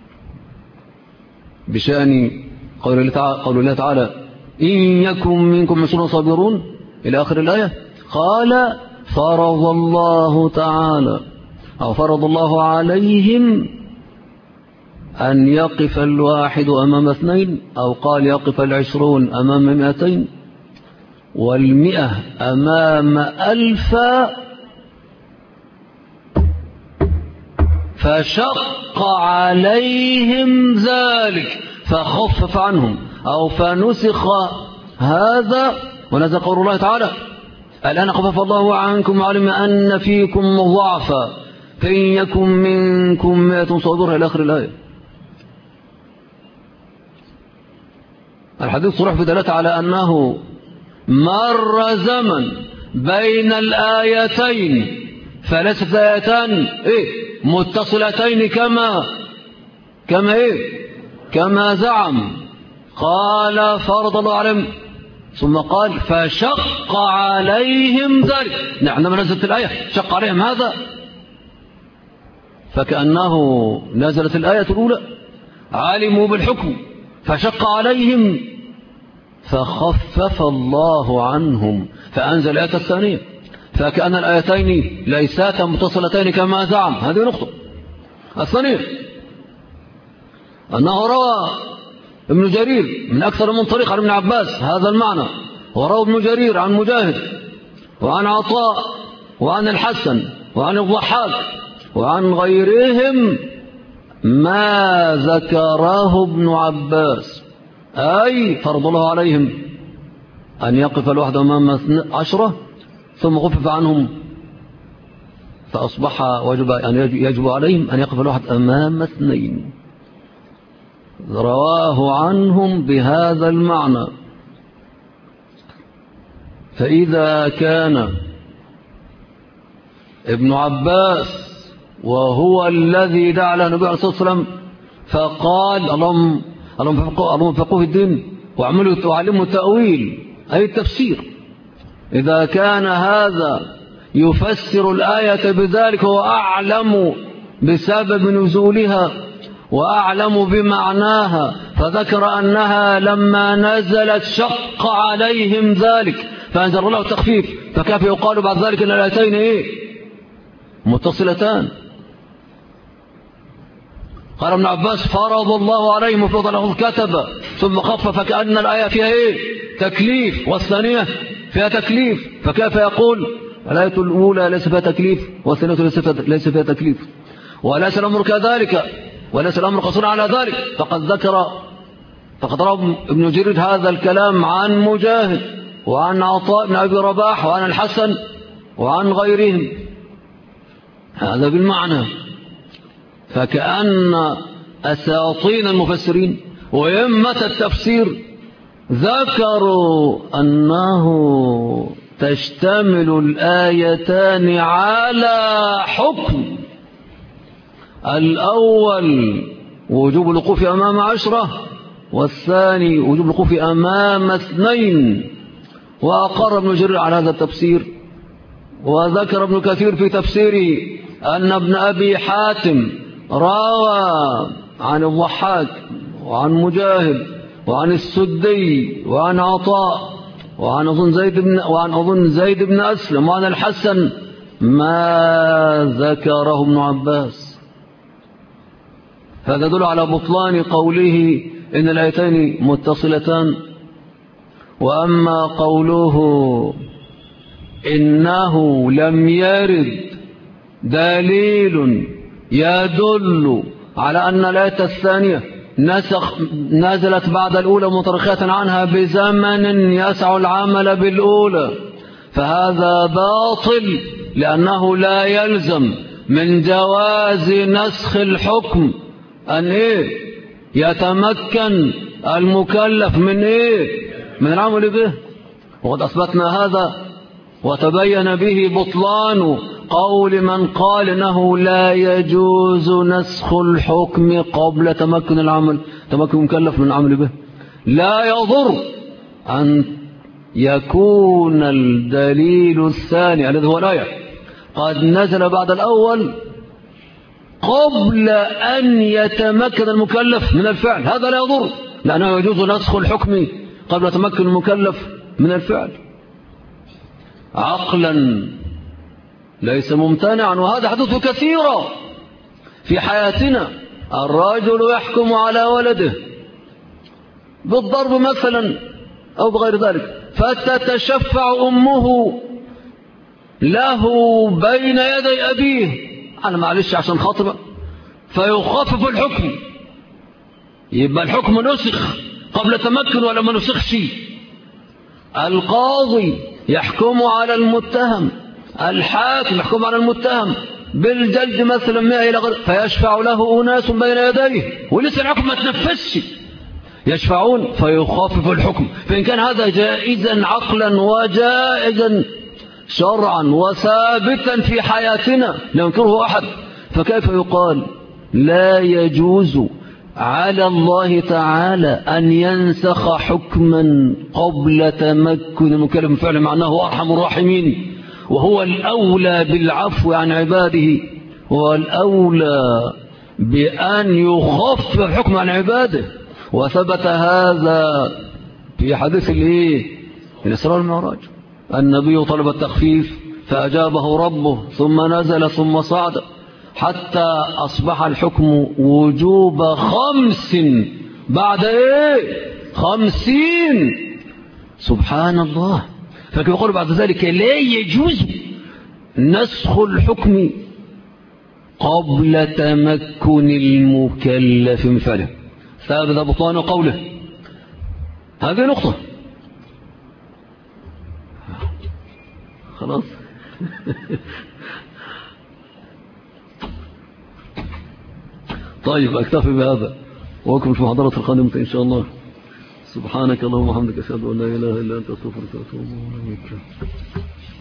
Speaker 1: بشأن قول الله تعالى: إن يكن منكم 20 صابرون إلى آخر الآية، قال: فرض الله تعالى أو فرض الله عليهم أن يقف الواحد أمام 2، أو قال يقف 20 أمام 200، وال100 أمام 1000، فشق عليهم ذلك فخفف عنهم أو فنسخ هذا ونزل قول الله تعالى الآن خفف الله عنكم وعلم أن فيكم ضعفا فإن يكن منكم 100 صابرة إلى آخر الآية. الحديث صرح بدلالة على أنه مر زمن بين الآيتين فليست آيتان متصلتين كما زعم. قال فرض الله عليهم ثم قال فشق عليهم ذلك. عندما نزلت الآية شق عليهم هذا فكأنه نزلت الآية الأولى علموا بالحكم فشق عليهم فخفف الله عنهم فأنزل الآية الثانية فكأن الآيتين ليساتا متصلتين كما زعم. هذه نقطة. الثانية أنه روى ابن جرير من أكثر من طريق عن ابن عباس هذا المعنى، وروى ابن جرير عن مجاهد وعن عطاء وعن الحسن وعن الضحاك وعن غيرهم ما ذكره ابن عباس، أي فرض الله عليهم أن يقف الواحد أمام 10 ثم خفف عنهم فأصبح يجب عليهم أن يقف الواحد أمام 2. رواه عنهم بهذا المعنى. فإذا كان ابن عباس وهو الذي دعا له النبي عليه الصلاة والسلام فقال اللهم فقهوا في الدين وعلموا التأويل أي التفسير، إذا كان هذا يفسر الآية بذلك هو أعلم بسبب نزولها وأعلم بمعناها، فذكر أنها لما نزلت شق عليهم ذلك فأنزل الله التخفيف، فكيف يقال بعد ذلك أن الآيتين متصلتان؟ قال ابن عباس فرض الله عليهم وفرض له الكتب ثم خفف فكأن الآية فيها تكليف والثانية فيها تكليف، فكيف يقول الآية الأولى ليس فيها تكليف والثانية ليس فيها تكليف؟ وليس الأمر كذلك وليس الأمر قصير على ذلك. فقد روى ابن جرير هذا الكلام عن مجاهد وعن عطاء بن أبي رباح وعن الحسن وعن غيرهم هذا بالمعنى. فكأن أساطين المفسرين وأئمة التفسير ذكروا أنه تشتمل الآيتان على حكم الأول وجوب الوقوف أمام 10 والثاني وجوب الوقوف أمام 2. وأقر ابن جرير على هذا التفسير. وذكر ابن كثير في تفسيره أن ابن أبي حاتم روى عن الضحاك وعن مجاهد وعن السدي وعن عطاء وعن أظن زيد بن أسلم وعن الحسن ما ذكره ابن عباس. هذا يدل على بطلان قوله إن الآيتين متصلتان. وأما قوله إنه لم يرد دليل يدل على أن الآية الثانية نزلت بعد الأولى مترخية عنها بزمن يسع العمل بالأولى، فهذا باطل، لأنه لا يلزم من جواز نسخ الحكم أن يتمكن المكلف من العمل به. وقد أثبتنا هذا وتبين به بطلان قول من قال إنه لا يجوز نسخ الحكم قبل تمكن المكلف من العمل به. لا يضر أن يكون الدليل الثاني الذي هو الآية قد نزل بعد الأول قبل أن يتمكن المكلف من الفعل، هذا لا يضر، لأنه يجوز نسخ الحكم قبل تمكن المكلف من الفعل عقلا ليس ممتنعا. وهذا حدث كثيرا في حياتنا. الرجل يحكم على ولده بالضرب مثلا أو بغير ذلك، فتتشفع أمه له بين يدي أبيه، أنا معلش عشان خاطر، فيخفف الحكم يبقى الحكم نسخ قبل تمكن ولا ما نسخش. القاضي يحكم على المتهم، الحاكم يحكم على المتهم بالجلد مثلا 100 إلى غيره، فيشفع له أناس بين يديه ولسه الحكم ما تنفذش، يشفعون فيخفف الحكم. فإن كان هذا جائزا عقلا وجائزا شرعا وثابتا في حياتنا لا ينكره أحد، فكيف يقال لا يجوز على الله تعالى أن ينسخ حكما قبل تمكن المكلف من فعل معناه أرحم الراحمين، وهو الأولى بالعفو عن عباده، والأولى بأن يخفف الحكم عن عباده. وثبت هذا في حديث الإسراء والمعراج، النبي طلب التخفيف فأجابه ربه ثم نزل ثم صعد حتى أصبح الحكم وجوب 5 بعد 50. سبحان الله. فكيف يقول بعد ذلك لا يجوز نسخ الحكم قبل تمكن المكلف من فعله؟ ثابت بطلان قوله. هذه نقطة. خلاص. طيب أكتفي بهذا وأكمل في محاضرة القادمة إن شاء الله. سبحانك اللهم وبحمدك أشهد أن لا إله إلا أنت أستغفرك وأتوب إليك.